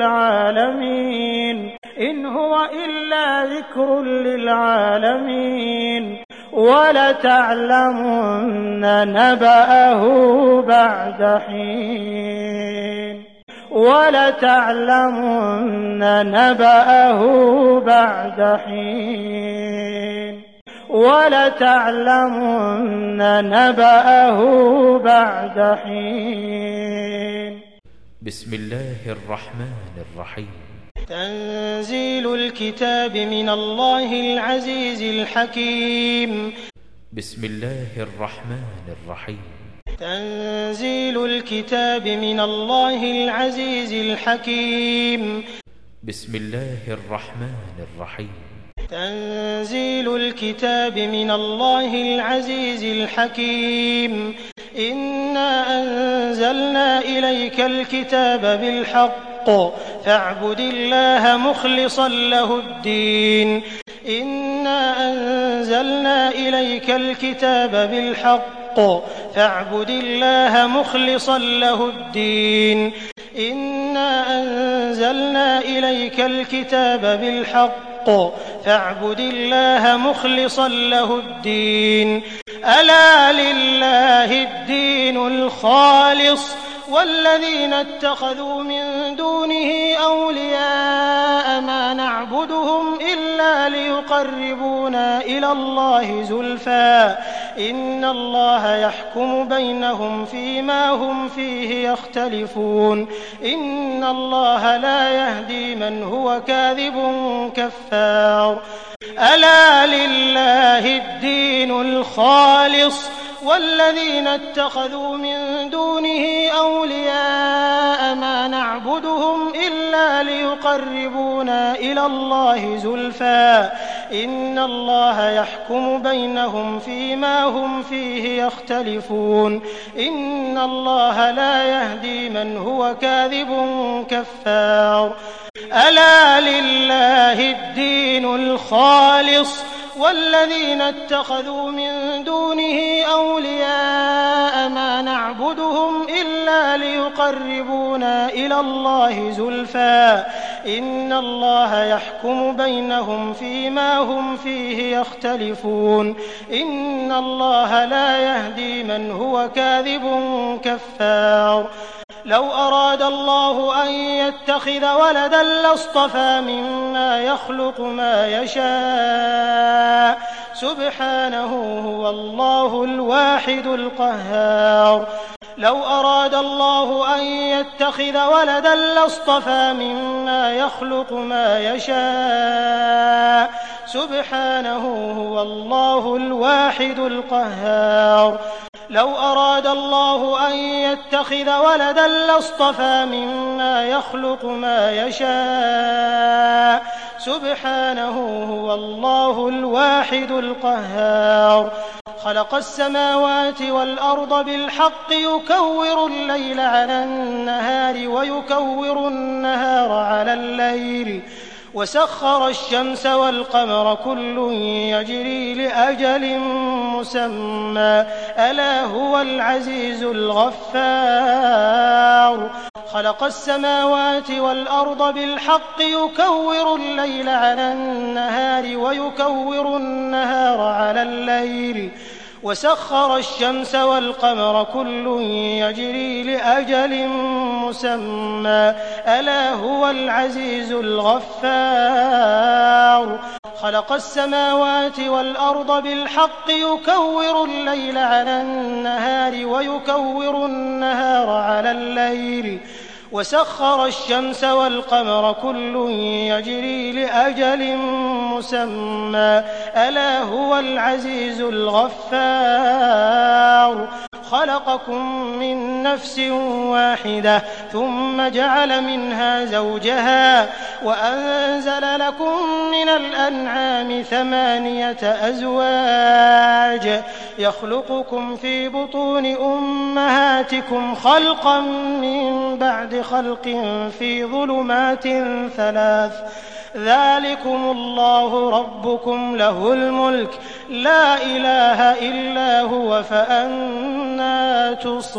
للعالمين إن هو إلا ذكر للعالمين ولتعلمن نبأه بعد حين ولتعلمن نبأه بعد حين ولتعلمن نبأه بعد حين بسم الله الرحمن الرحيم تنزيل الكتاب من الله العزيز الحكيم بسم الله الرحمن الرحيم تنزيل الكتاب من الله العزيز الحكيم بسم الله الرحمن الرحيم تنزيل الكتاب من الله العزيز الحكيم إليك الكتاب بالحق فاعبد الله مخلصا له الدين إنا أنزلنا إليك الكتاب بالحق فاعبد الله مخلصا له الدين إنا أنزلنا إليك الكتاب بالحق فاعبد الله مخلصا له الدين ألا لله الدين الخالص والذين اتخذوا من دونه أولياء ما نعبدهم إلا ليقربونا إلى الله زلفى إن الله يحكم بينهم فيما هم فيه يختلفون إن الله لا يهدي من هو كاذب كفار ألا لله الدين الخالص والذين اتخذوا من دونه أولياء ما نعبدهم إلا ليقربونا إلى الله زلفى إن الله يحكم بينهم فيما هم فيه يختلفون إن الله لا يهدي من هو كاذب كفار ألا لله الدين الخالص والذين اتخذوا من دونه أولياء ما نعبدهم إلا ليقربونا إلى الله زلفى إن الله يحكم بينهم فيما هم فيه يختلفون إن الله لا يهدي من هو كاذب كفار لو أراد الله أن يتخذ ولدا لاصطفى مما يخلق ما يشاء سبحانه هو الله الواحد القهار لو أراد الله أن يتخذ ولدا لاصطفى مما يخلق ما يشاء سبحانه هو الله الواحد القهار لو أراد الله أن يتخذ ولدا لاصطفى مما يخلق ما يشاء سبحانه هو الله الواحد القهار خلق السماوات والأرض بالحق يكور الليل على النهار ويكور النهار على الليل وسخر الشمس والقمر كل يجري لأجل مسمى ألا هو العزيز الغفار خلق السماوات والأرض بالحق يكور الليل على النهار ويكور النهار على الليل وسخر الشمس والقمر كل يجري لأجل مسمى ألا هو العزيز الغفار خلق السماوات والأرض بالحق يكور الليل على النهار ويكور النهار على الليل وسخر الشمس والقمر كل يجري لأجل مسمى ألا هو العزيز الغفار خلقكم من نفس واحدة ثم جعل منها زوجها وأنزل لكم من الأنعام ثمانية أزواج يخلقكم في بطون أمهاتكم خلقا من بعد خلق في ظلمات ثلاث ذلكم الله ربكم له الملك لا إله إلا هو فأنى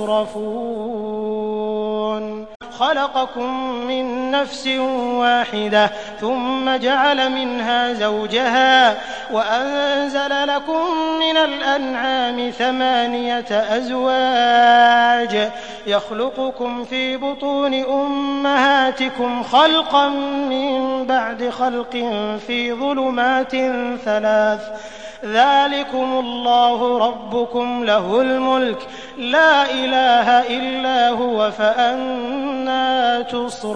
تصرفون خلقكم من نفس واحدة ثم جعل منها زوجها وأنزل لكم من الأنعام ثمانية أزواج يخلقكم في بطون أمهاتكم خلقا من بعد خلق في ظلمات ثلاث ذلكم الله ربكم له الملك لا إله إلا هو فأنى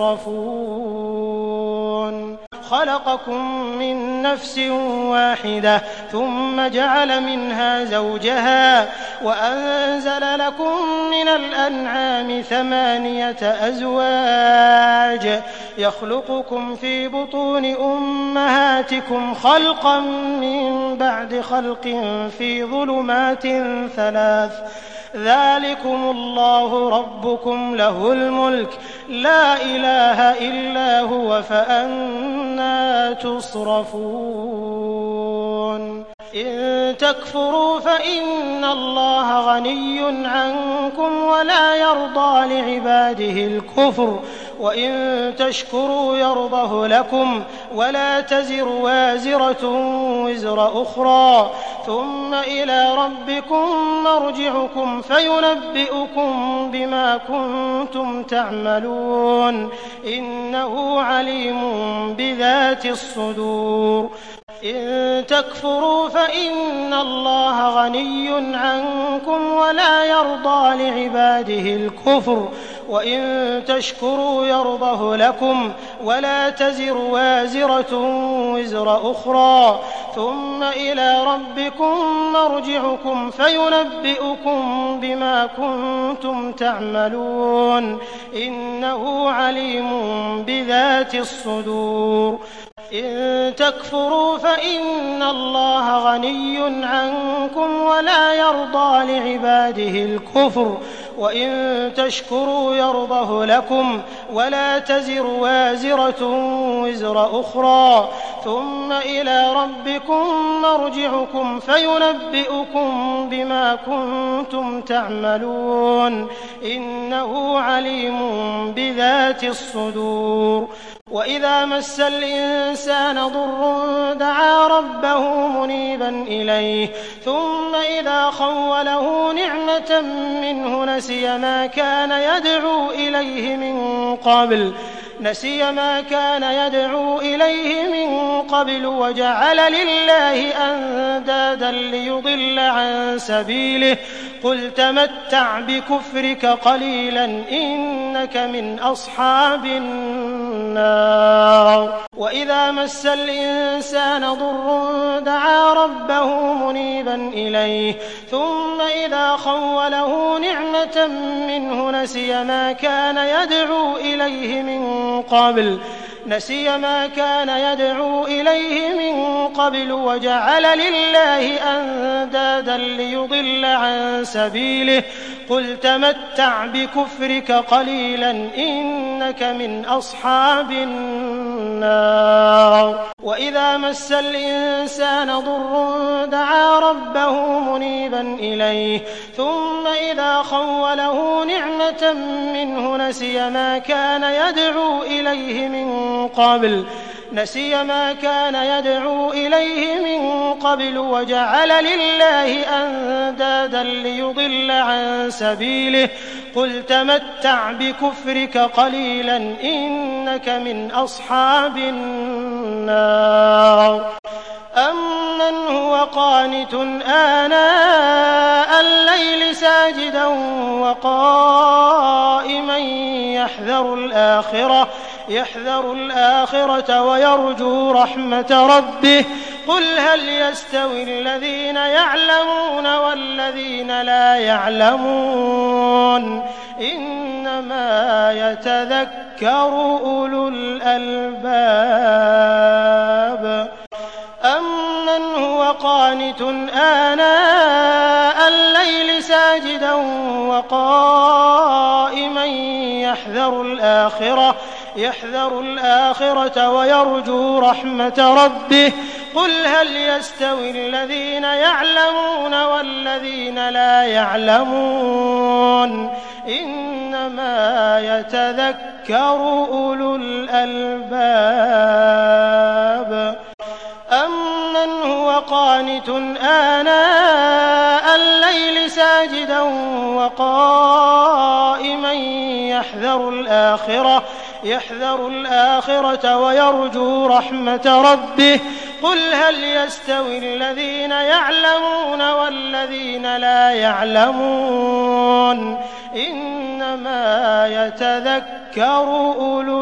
تصرفون خلقكم من نفس واحدة ثم جعل منها زوجها وأنزل لكم من الأنعام ثمانية أزواج يخلقكم في بطون أمهاتكم خلقا من بعد خلق في ظلمات ثلاث ذلكم الله ربكم له الملك لا إله إلا هو فأنى تصرفون إن تكفروا فإن الله غني عنكم ولا يرضى لعباده الكفر وإن تشكروا يرضه لكم ولا تزر وازرة وزر أخرى ثم إلى ربكم مرجعكم فينبئكم بما كنتم تعملون إنه عليم بذات الصدور إن تكفروا فإن الله غني عنكم ولا يرضى لعباده الكفر وإن تشكروا يرضه لكم ولا تزر وازرة وزر أخرى ثم إلى ربكم مرجعكم فينبئكم بما كنتم تعملون إنه عليم بذات الصدور إن تكفروا فإن الله غني عنكم ولا يرضى لعباده الكفر وإن تشكروا يرضه لكم ولا تزر وازرة وزر أخرى ثم إلى ربكم مرجعكم فينبئكم بما كنتم تعملون إنه عليم بذات الصدور وإذا مس الإنسان ضر دعا ربه منيبا إليه ثم إذا خوله نعمة منه نسي ما كان يدعو إليه من قبل نسي ما كان يدعو إليه من قبل وجعل لله أندادا ليضل عن سبيله قل تمتع بكفرك قليلا إنك من أصحاب النار وإذا مس الإنسان ضر دعا ربه منيبا إليه ثم إذا خوله نعمة منه نسي ما كان يدعو إليه من قبل نسي ما كان يدعو إليه من قبل وجعل لله أندادا ليضل عن سبيله قل تمتع بكفرك قليلا إنك من أصحاب النار وإذا مس الإنسان ضر دعا ربه منيبا إليه ثم إذا خوله نعمة منه نسي ما كان يدعو إليه من قبل نسي ما كان يدعو إليه من قبل وجعل لله أندادا ليضل عن سبيله قل تمتع بكفرك قليلا إنك من أصحاب النار أمن هو قانت آناء الليل ساجدا وقائما يحذر الآخرة يحذر الآخرة ويرجو رحمة ربه قل هل يستوي الذين يعلمون والذين لا يعلمون إنما يتذكر أولو الألباب أمن هو قانت آناء الليل ساجدا وقائما يحذر الآخرة يحذر الآخرة ويرجو رحمة ربه قل هل يستوي الذين يعلمون والذين لا يعلمون إنما يتذكر أولو الألباب أمن هو قانت آناء الليل ساجدا وقائما يحذر الآخرة يحذر الآخرة ويرجو رحمة ربه قل هل يستوي الذين يعلمون والذين لا يعلمون إنما يتذكر أولو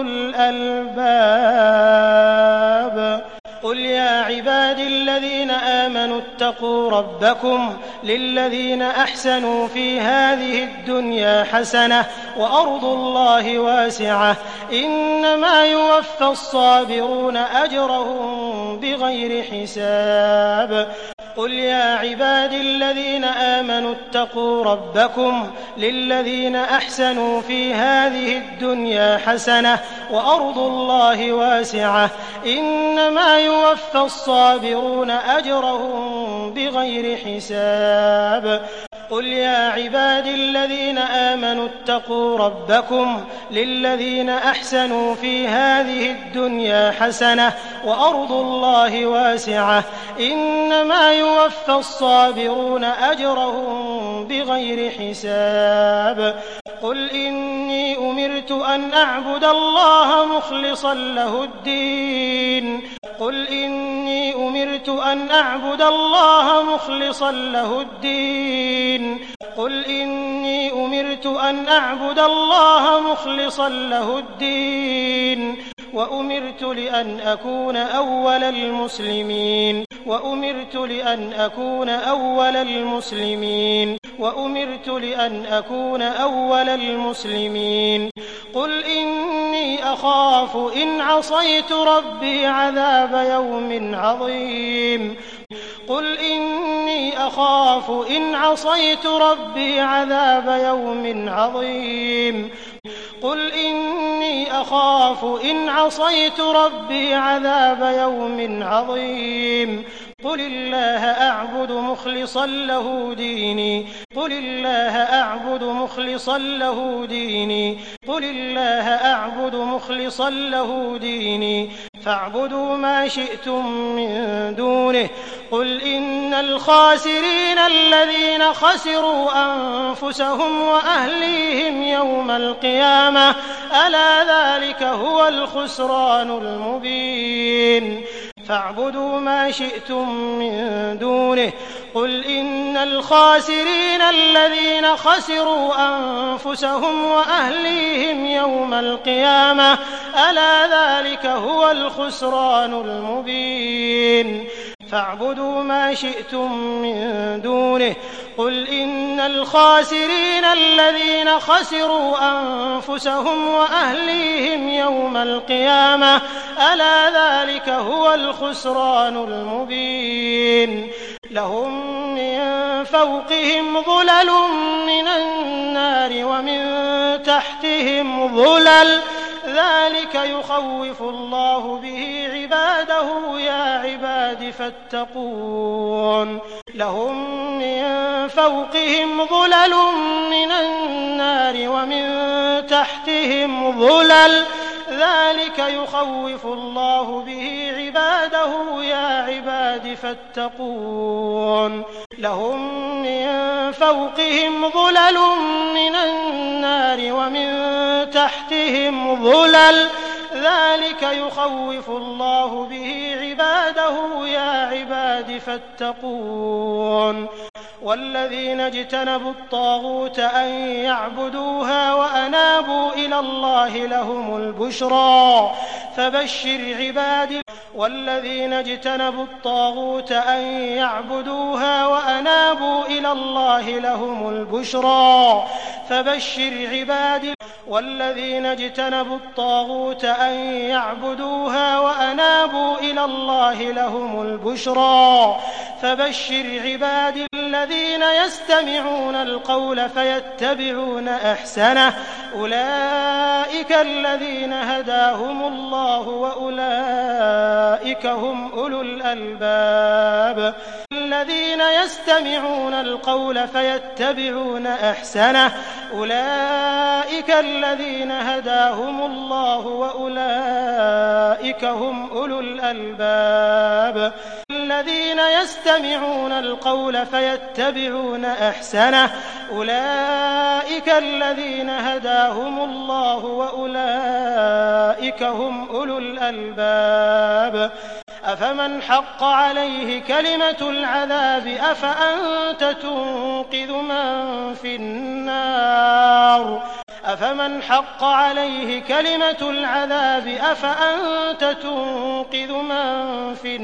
الألباب قل يا عبادي الذين آمنوا اتقوا ربكم للذين أحسنوا في هذه الدنيا حسنة وأرض الله واسعة إنما يوفى الصابرون أجرهم بغير حساب قل يا عبادي الذين آمنوا اتقوا ربكم للذين أحسنوا في هذه الدنيا حسنة وأرض الله واسعة إنما يوفى الصابرون أجرهم بغير حساب قل يا عبادي الذين آمنوا اتقوا ربكم للذين أحسنوا في هذه الدنيا حسنة وأرض الله واسعة إنما يوفى الصابرون أجرهم بغير حساب قل إني أمرت أن أعبد الله مخلصا له الدين قل إني أمرت أن أعبد الله مخلصا له الدين قل إني أمرت أن أعبد الله مخلصا له الدين وأمرت لأن أكون أول المسلمين وأمرت لأن أكون أول المسلمين وأمرت لأن أكون أول المسلمين قل إني أخاف إن عصيت ربي عذاب يوم عظيم قل إني أخاف إن عصيت ربي عذاب يوم عظيم قل إني أخاف إن عصيت ربي عذاب يوم عظيم قل الله أعبد مخلصا له ديني قل الله أعبد مخلصا له ديني قل الله أعبد مخلصا له ديني فاعبدوا ما شئتم من دونه قل إن الخاسرين الذين خسروا أنفسهم وأهليهم يوم القيامة ألا ذلك هو الخسران المبين فاعبدوا ما شئتم من دونه قل إن الخاسرين الذين خسروا أنفسهم وأهليهم يوم القيامة ألا ذلك هو الخسران المبين فاعبدوا ما شئتم من دونه قل إن الخاسرين الذين خسروا أنفسهم وأهليهم يوم القيامة ألا ذلك هو الخسران المبين لهم من فوقهم ظلل من النار ومن تحتهم ظلل ذلك يخوف الله به عباده يا عباد فاتقون لهم من فوقهم ظلل من النار ومن تحتهم ظلل ذلك يخوف الله به عباده يا عباد فاتقون لهم من فوقهم ظلل من النار ومن تحتهم ظلل ذلك يخوف الله به عباده يا عباد فاتقون والذين اجتنبوا الطاغوت أن يعبدوها وأنابوا إلى الله لهم البشرى فبشر عبادي والذين اجتنبوا الطاغوت أن يعبدوها وأنابوا إلى الله لهم البشرى فبشر عبادي والذين اجتنبوا الطاغوت أن يعبدوها وأنابوا إلى الله لهم البشرى فبشر عبادي الذين يستمعون القول فيتبعون أحسنه أولئك الذين هداهم الله وأولئك هم أولو الألباب الذين يستمعون القول فيتبعون أحسنه أولئك الذين هداهم الله وأولئك هم أولو الألباب الذين يستمعون القول فيتبعون أحسنه أولئك الذين هداهم الله وأولئك هم أولو الألباب أفمن حق عليه كلمة العذاب أفأنت تنقذ من في النار أفمن حق عليه كلمة العذاب أفأنت تنقذ من في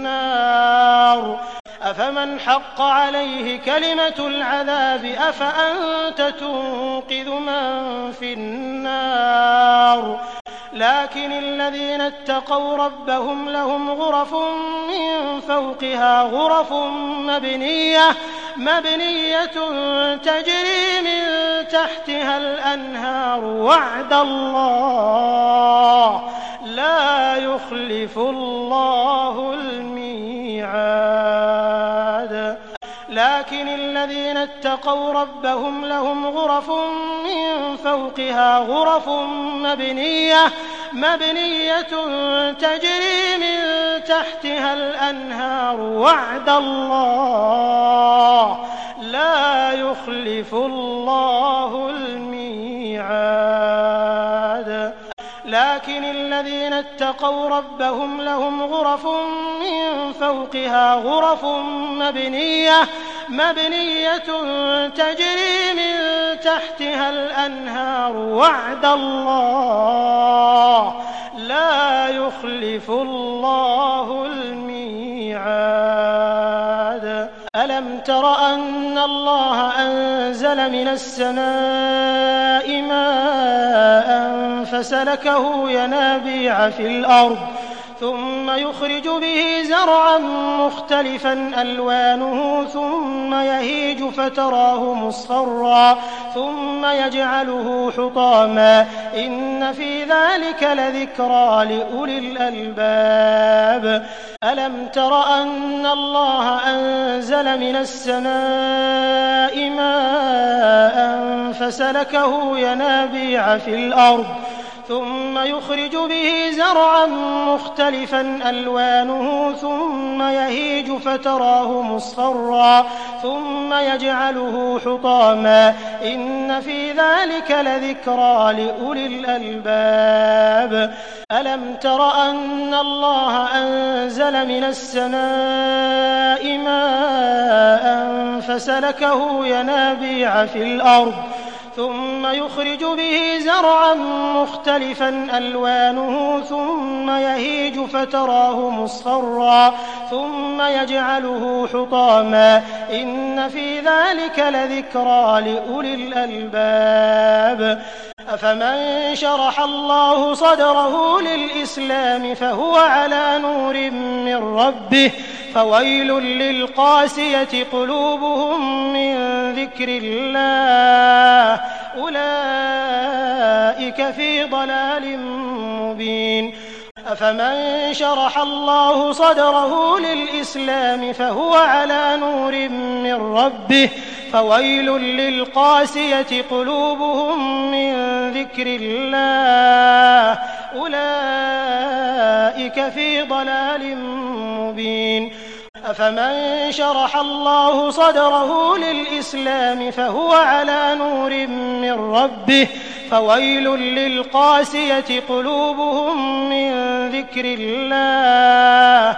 النار أفمن حق عليه كلمة العذاب أفأنت تنقذ من في النار لكن الذين اتقوا ربهم لهم غرف من فوقها غرف مبنية مبنية تجري من تحتها الأنهار وعد الله لا يخلف الله الميعاد لكن الذين اتقوا ربهم لهم غرف من فوقها غرف مبنية مبنية تجري من تحتها الأنهار وعد الله لا يخلف الله الميعاد لكن الذين اتقوا ربهم لهم غرف من فوقها غرف مبنية مبنية تجري من تحتها الأنهار وعد الله لا يخلف الله الميعاد ألم تر أن الله أنزل من السماء ماء فسلكه ينابيع في الأرض ثم يخرج به زرعا مختلفا ألوانه ثم يهيج فتراه مصفرا ثم يجعله حطاما إن في ذلك لذكرى لأولي الألباب ألم تر أن الله أنزل من السماء ماء فسلكه ينابيع في الأرض ثم يخرج به زرعا مختلفا ألوانه ثم يهيج فتراه مصفرا ثم يجعله حطاما إن في ذلك لذكرى لأولي الألباب ألم تر أن الله أنزل من السماء ماء فسلكه ينابيع في الأرض ثم يخرج به زرعا مختلفا ألوانه ثم يهيج فتراه مصفرا ثم يجعله حطاما إن في ذلك لذكرى لأولي الألباب أفمن شرح الله صدره للإسلام فهو على نور من ربه فويل للقاسية قلوبهم من ذكر الله أولئك في ضلال مبين أفمن شرح الله صدره للإسلام فهو على نور من ربه فويل للقاسية قلوبهم من ذكر الله أولئك في ضلال مبين أفمن شرح الله صدره للإسلام فهو على نور من ربه فويل للقاسية قلوبهم من ذكر الله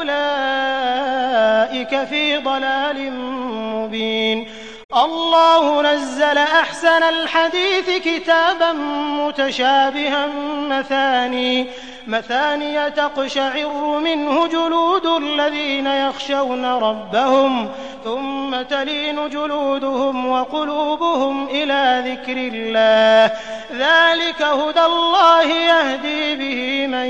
أولئك في ضلال مبين الله نزل أحسن الحديث كتابا متشابها مثاني مثانية تقشعر منه جلود الذين يخشون ربهم ثم تلين جلودهم وقلوبهم إلى ذكر الله ذلك هدى الله يهدي به من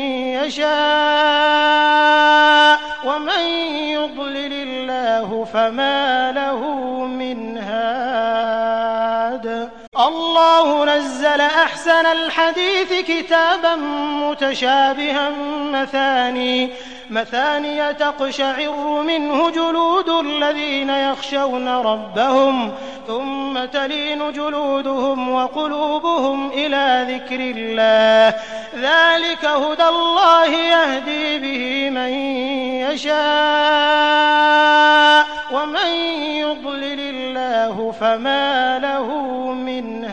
يشاء ومن يضلل الله فما له من هاد الله نزل أحسن الحديث كتابا متشابها مثاني مثانية تقشعر منه جلود الذين يخشون ربهم ثم تلين جلودهم وقلوبهم إلى ذكر الله ذلك هدى الله يهدي به من يشاء ومن يضلل الله فما له من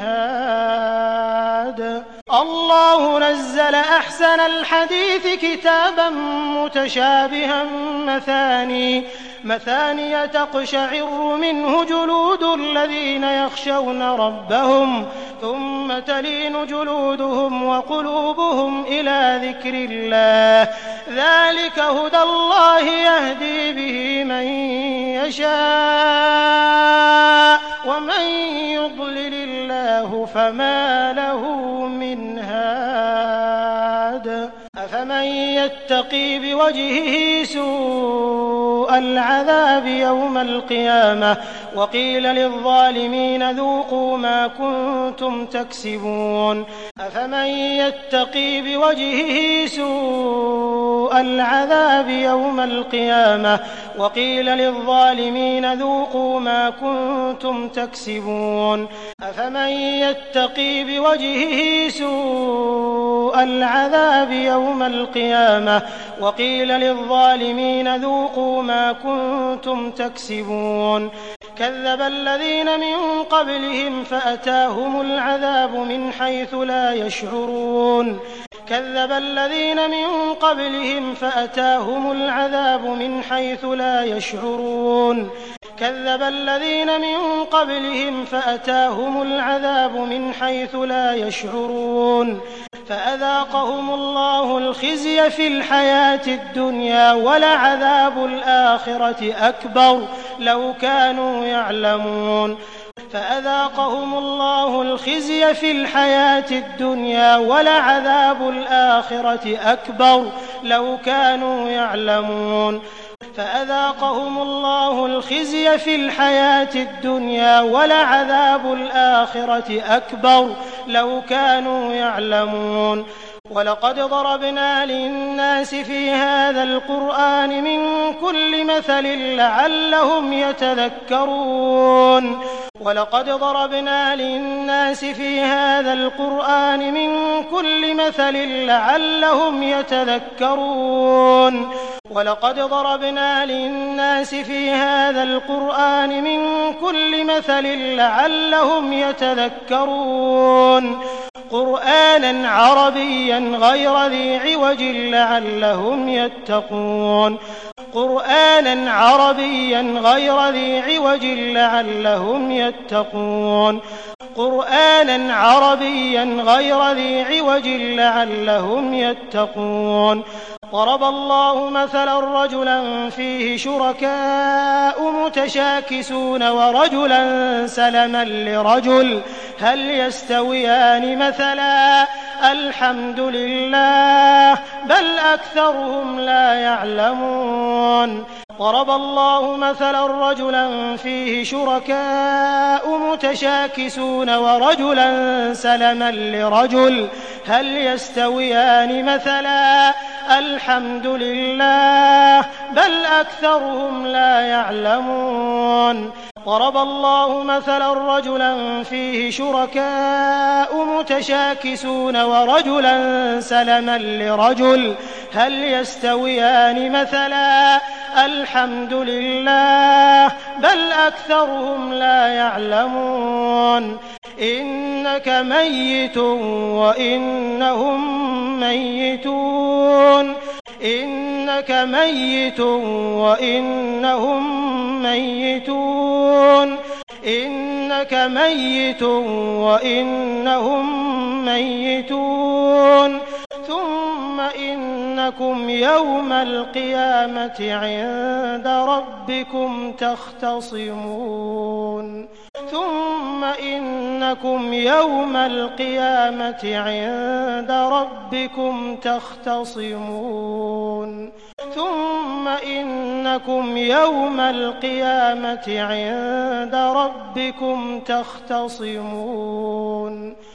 هاد الله نزل أحسن الحديث كتابا متشابها مثاني مثانية تقشعر منه جلود الذين يخشون ربهم ثم تلين جلودهم وقلوبهم إلى ذكر الله ذلك هدى الله يهدي به من يشاء ومن يضلل الله فما له من هاد يتقي بوجهه سوء العذاب يوم القيامة وقيل للظالمين ذوقوا ما كنتم تكسبون أفمن يتقي بوجهه سوء العذاب يوم القيامة وقيل للظالمين ذوقوا ما كنتم تكسبون أفمن يتقي بوجهه سوء العذاب يوم القيامة وقيل للظالمين ذوقوا ما كنتم تكسبون كذب الذين من قبلهم فأتاهم العذاب من حيث لا يشعرون كذب الذين من قبلهم فأتاهم العذاب من حيث لا يشعرون كذب الذين من قبلهم فأتاهم العذاب من حيث لا يشعرون فأذاقهم الله الخزي في الحياة الدنيا ولعذاب الآخرة أكبر لو كانوا يعلمون فأذاقهم الله الخزي في الحياة الدنيا ولعذاب الآخرة أكبر لو كانوا يعلمون فأذاقهم الله الخزي في الحياة الدنيا ولعذاب الآخرة أكبر لو كانوا يعلمون ولقد ضربنا للناس في هذا القرآن من كل مثل لعلهم يتذكرون ولقد ضربنا للناس في هذا القرآن من كل مثل لعلهم يتذكرون ولقد ضربنا للناس في هذا القرآن من كل مثل لعلهم يتذكرون قرآنا عربيا غير ذي عوج لعلهم يتقون قرآنا عربيا غير ذي عوج لعلهم يتقون قرآنا عربيا غير ذي عوج لعلهم يتقون ضرب الله مثلا رجلا فيه شركاء متشاكسون ورجلا سلما لرجل هل يستويان مثلا الحمد لله بل أكثرهم لا يعلمون ضرب الله مثلا رجلا فيه شركاء متشاكسون ورجلا سلما لرجل هل يستويان مثلا الحمد لله بل أكثرهم لا يعلمون ضرب الله مثلا رجلا فيه شركاء متشاكسون ورجلا سلما لرجل هل يستويان مثلا الحمد لله بل أكثرهم لا يعلمون إنك ميت وإنهم ميتون إنك ميت وإنهم ميتون إنك ميت وإنهم ميتون ثم إنكم يوم القيامة عند ربكم تختصمون ثم إنكم يوم القيامة عند ربكم تختصمون ثم إنكم يوم القيامة عند ربكم تختصمون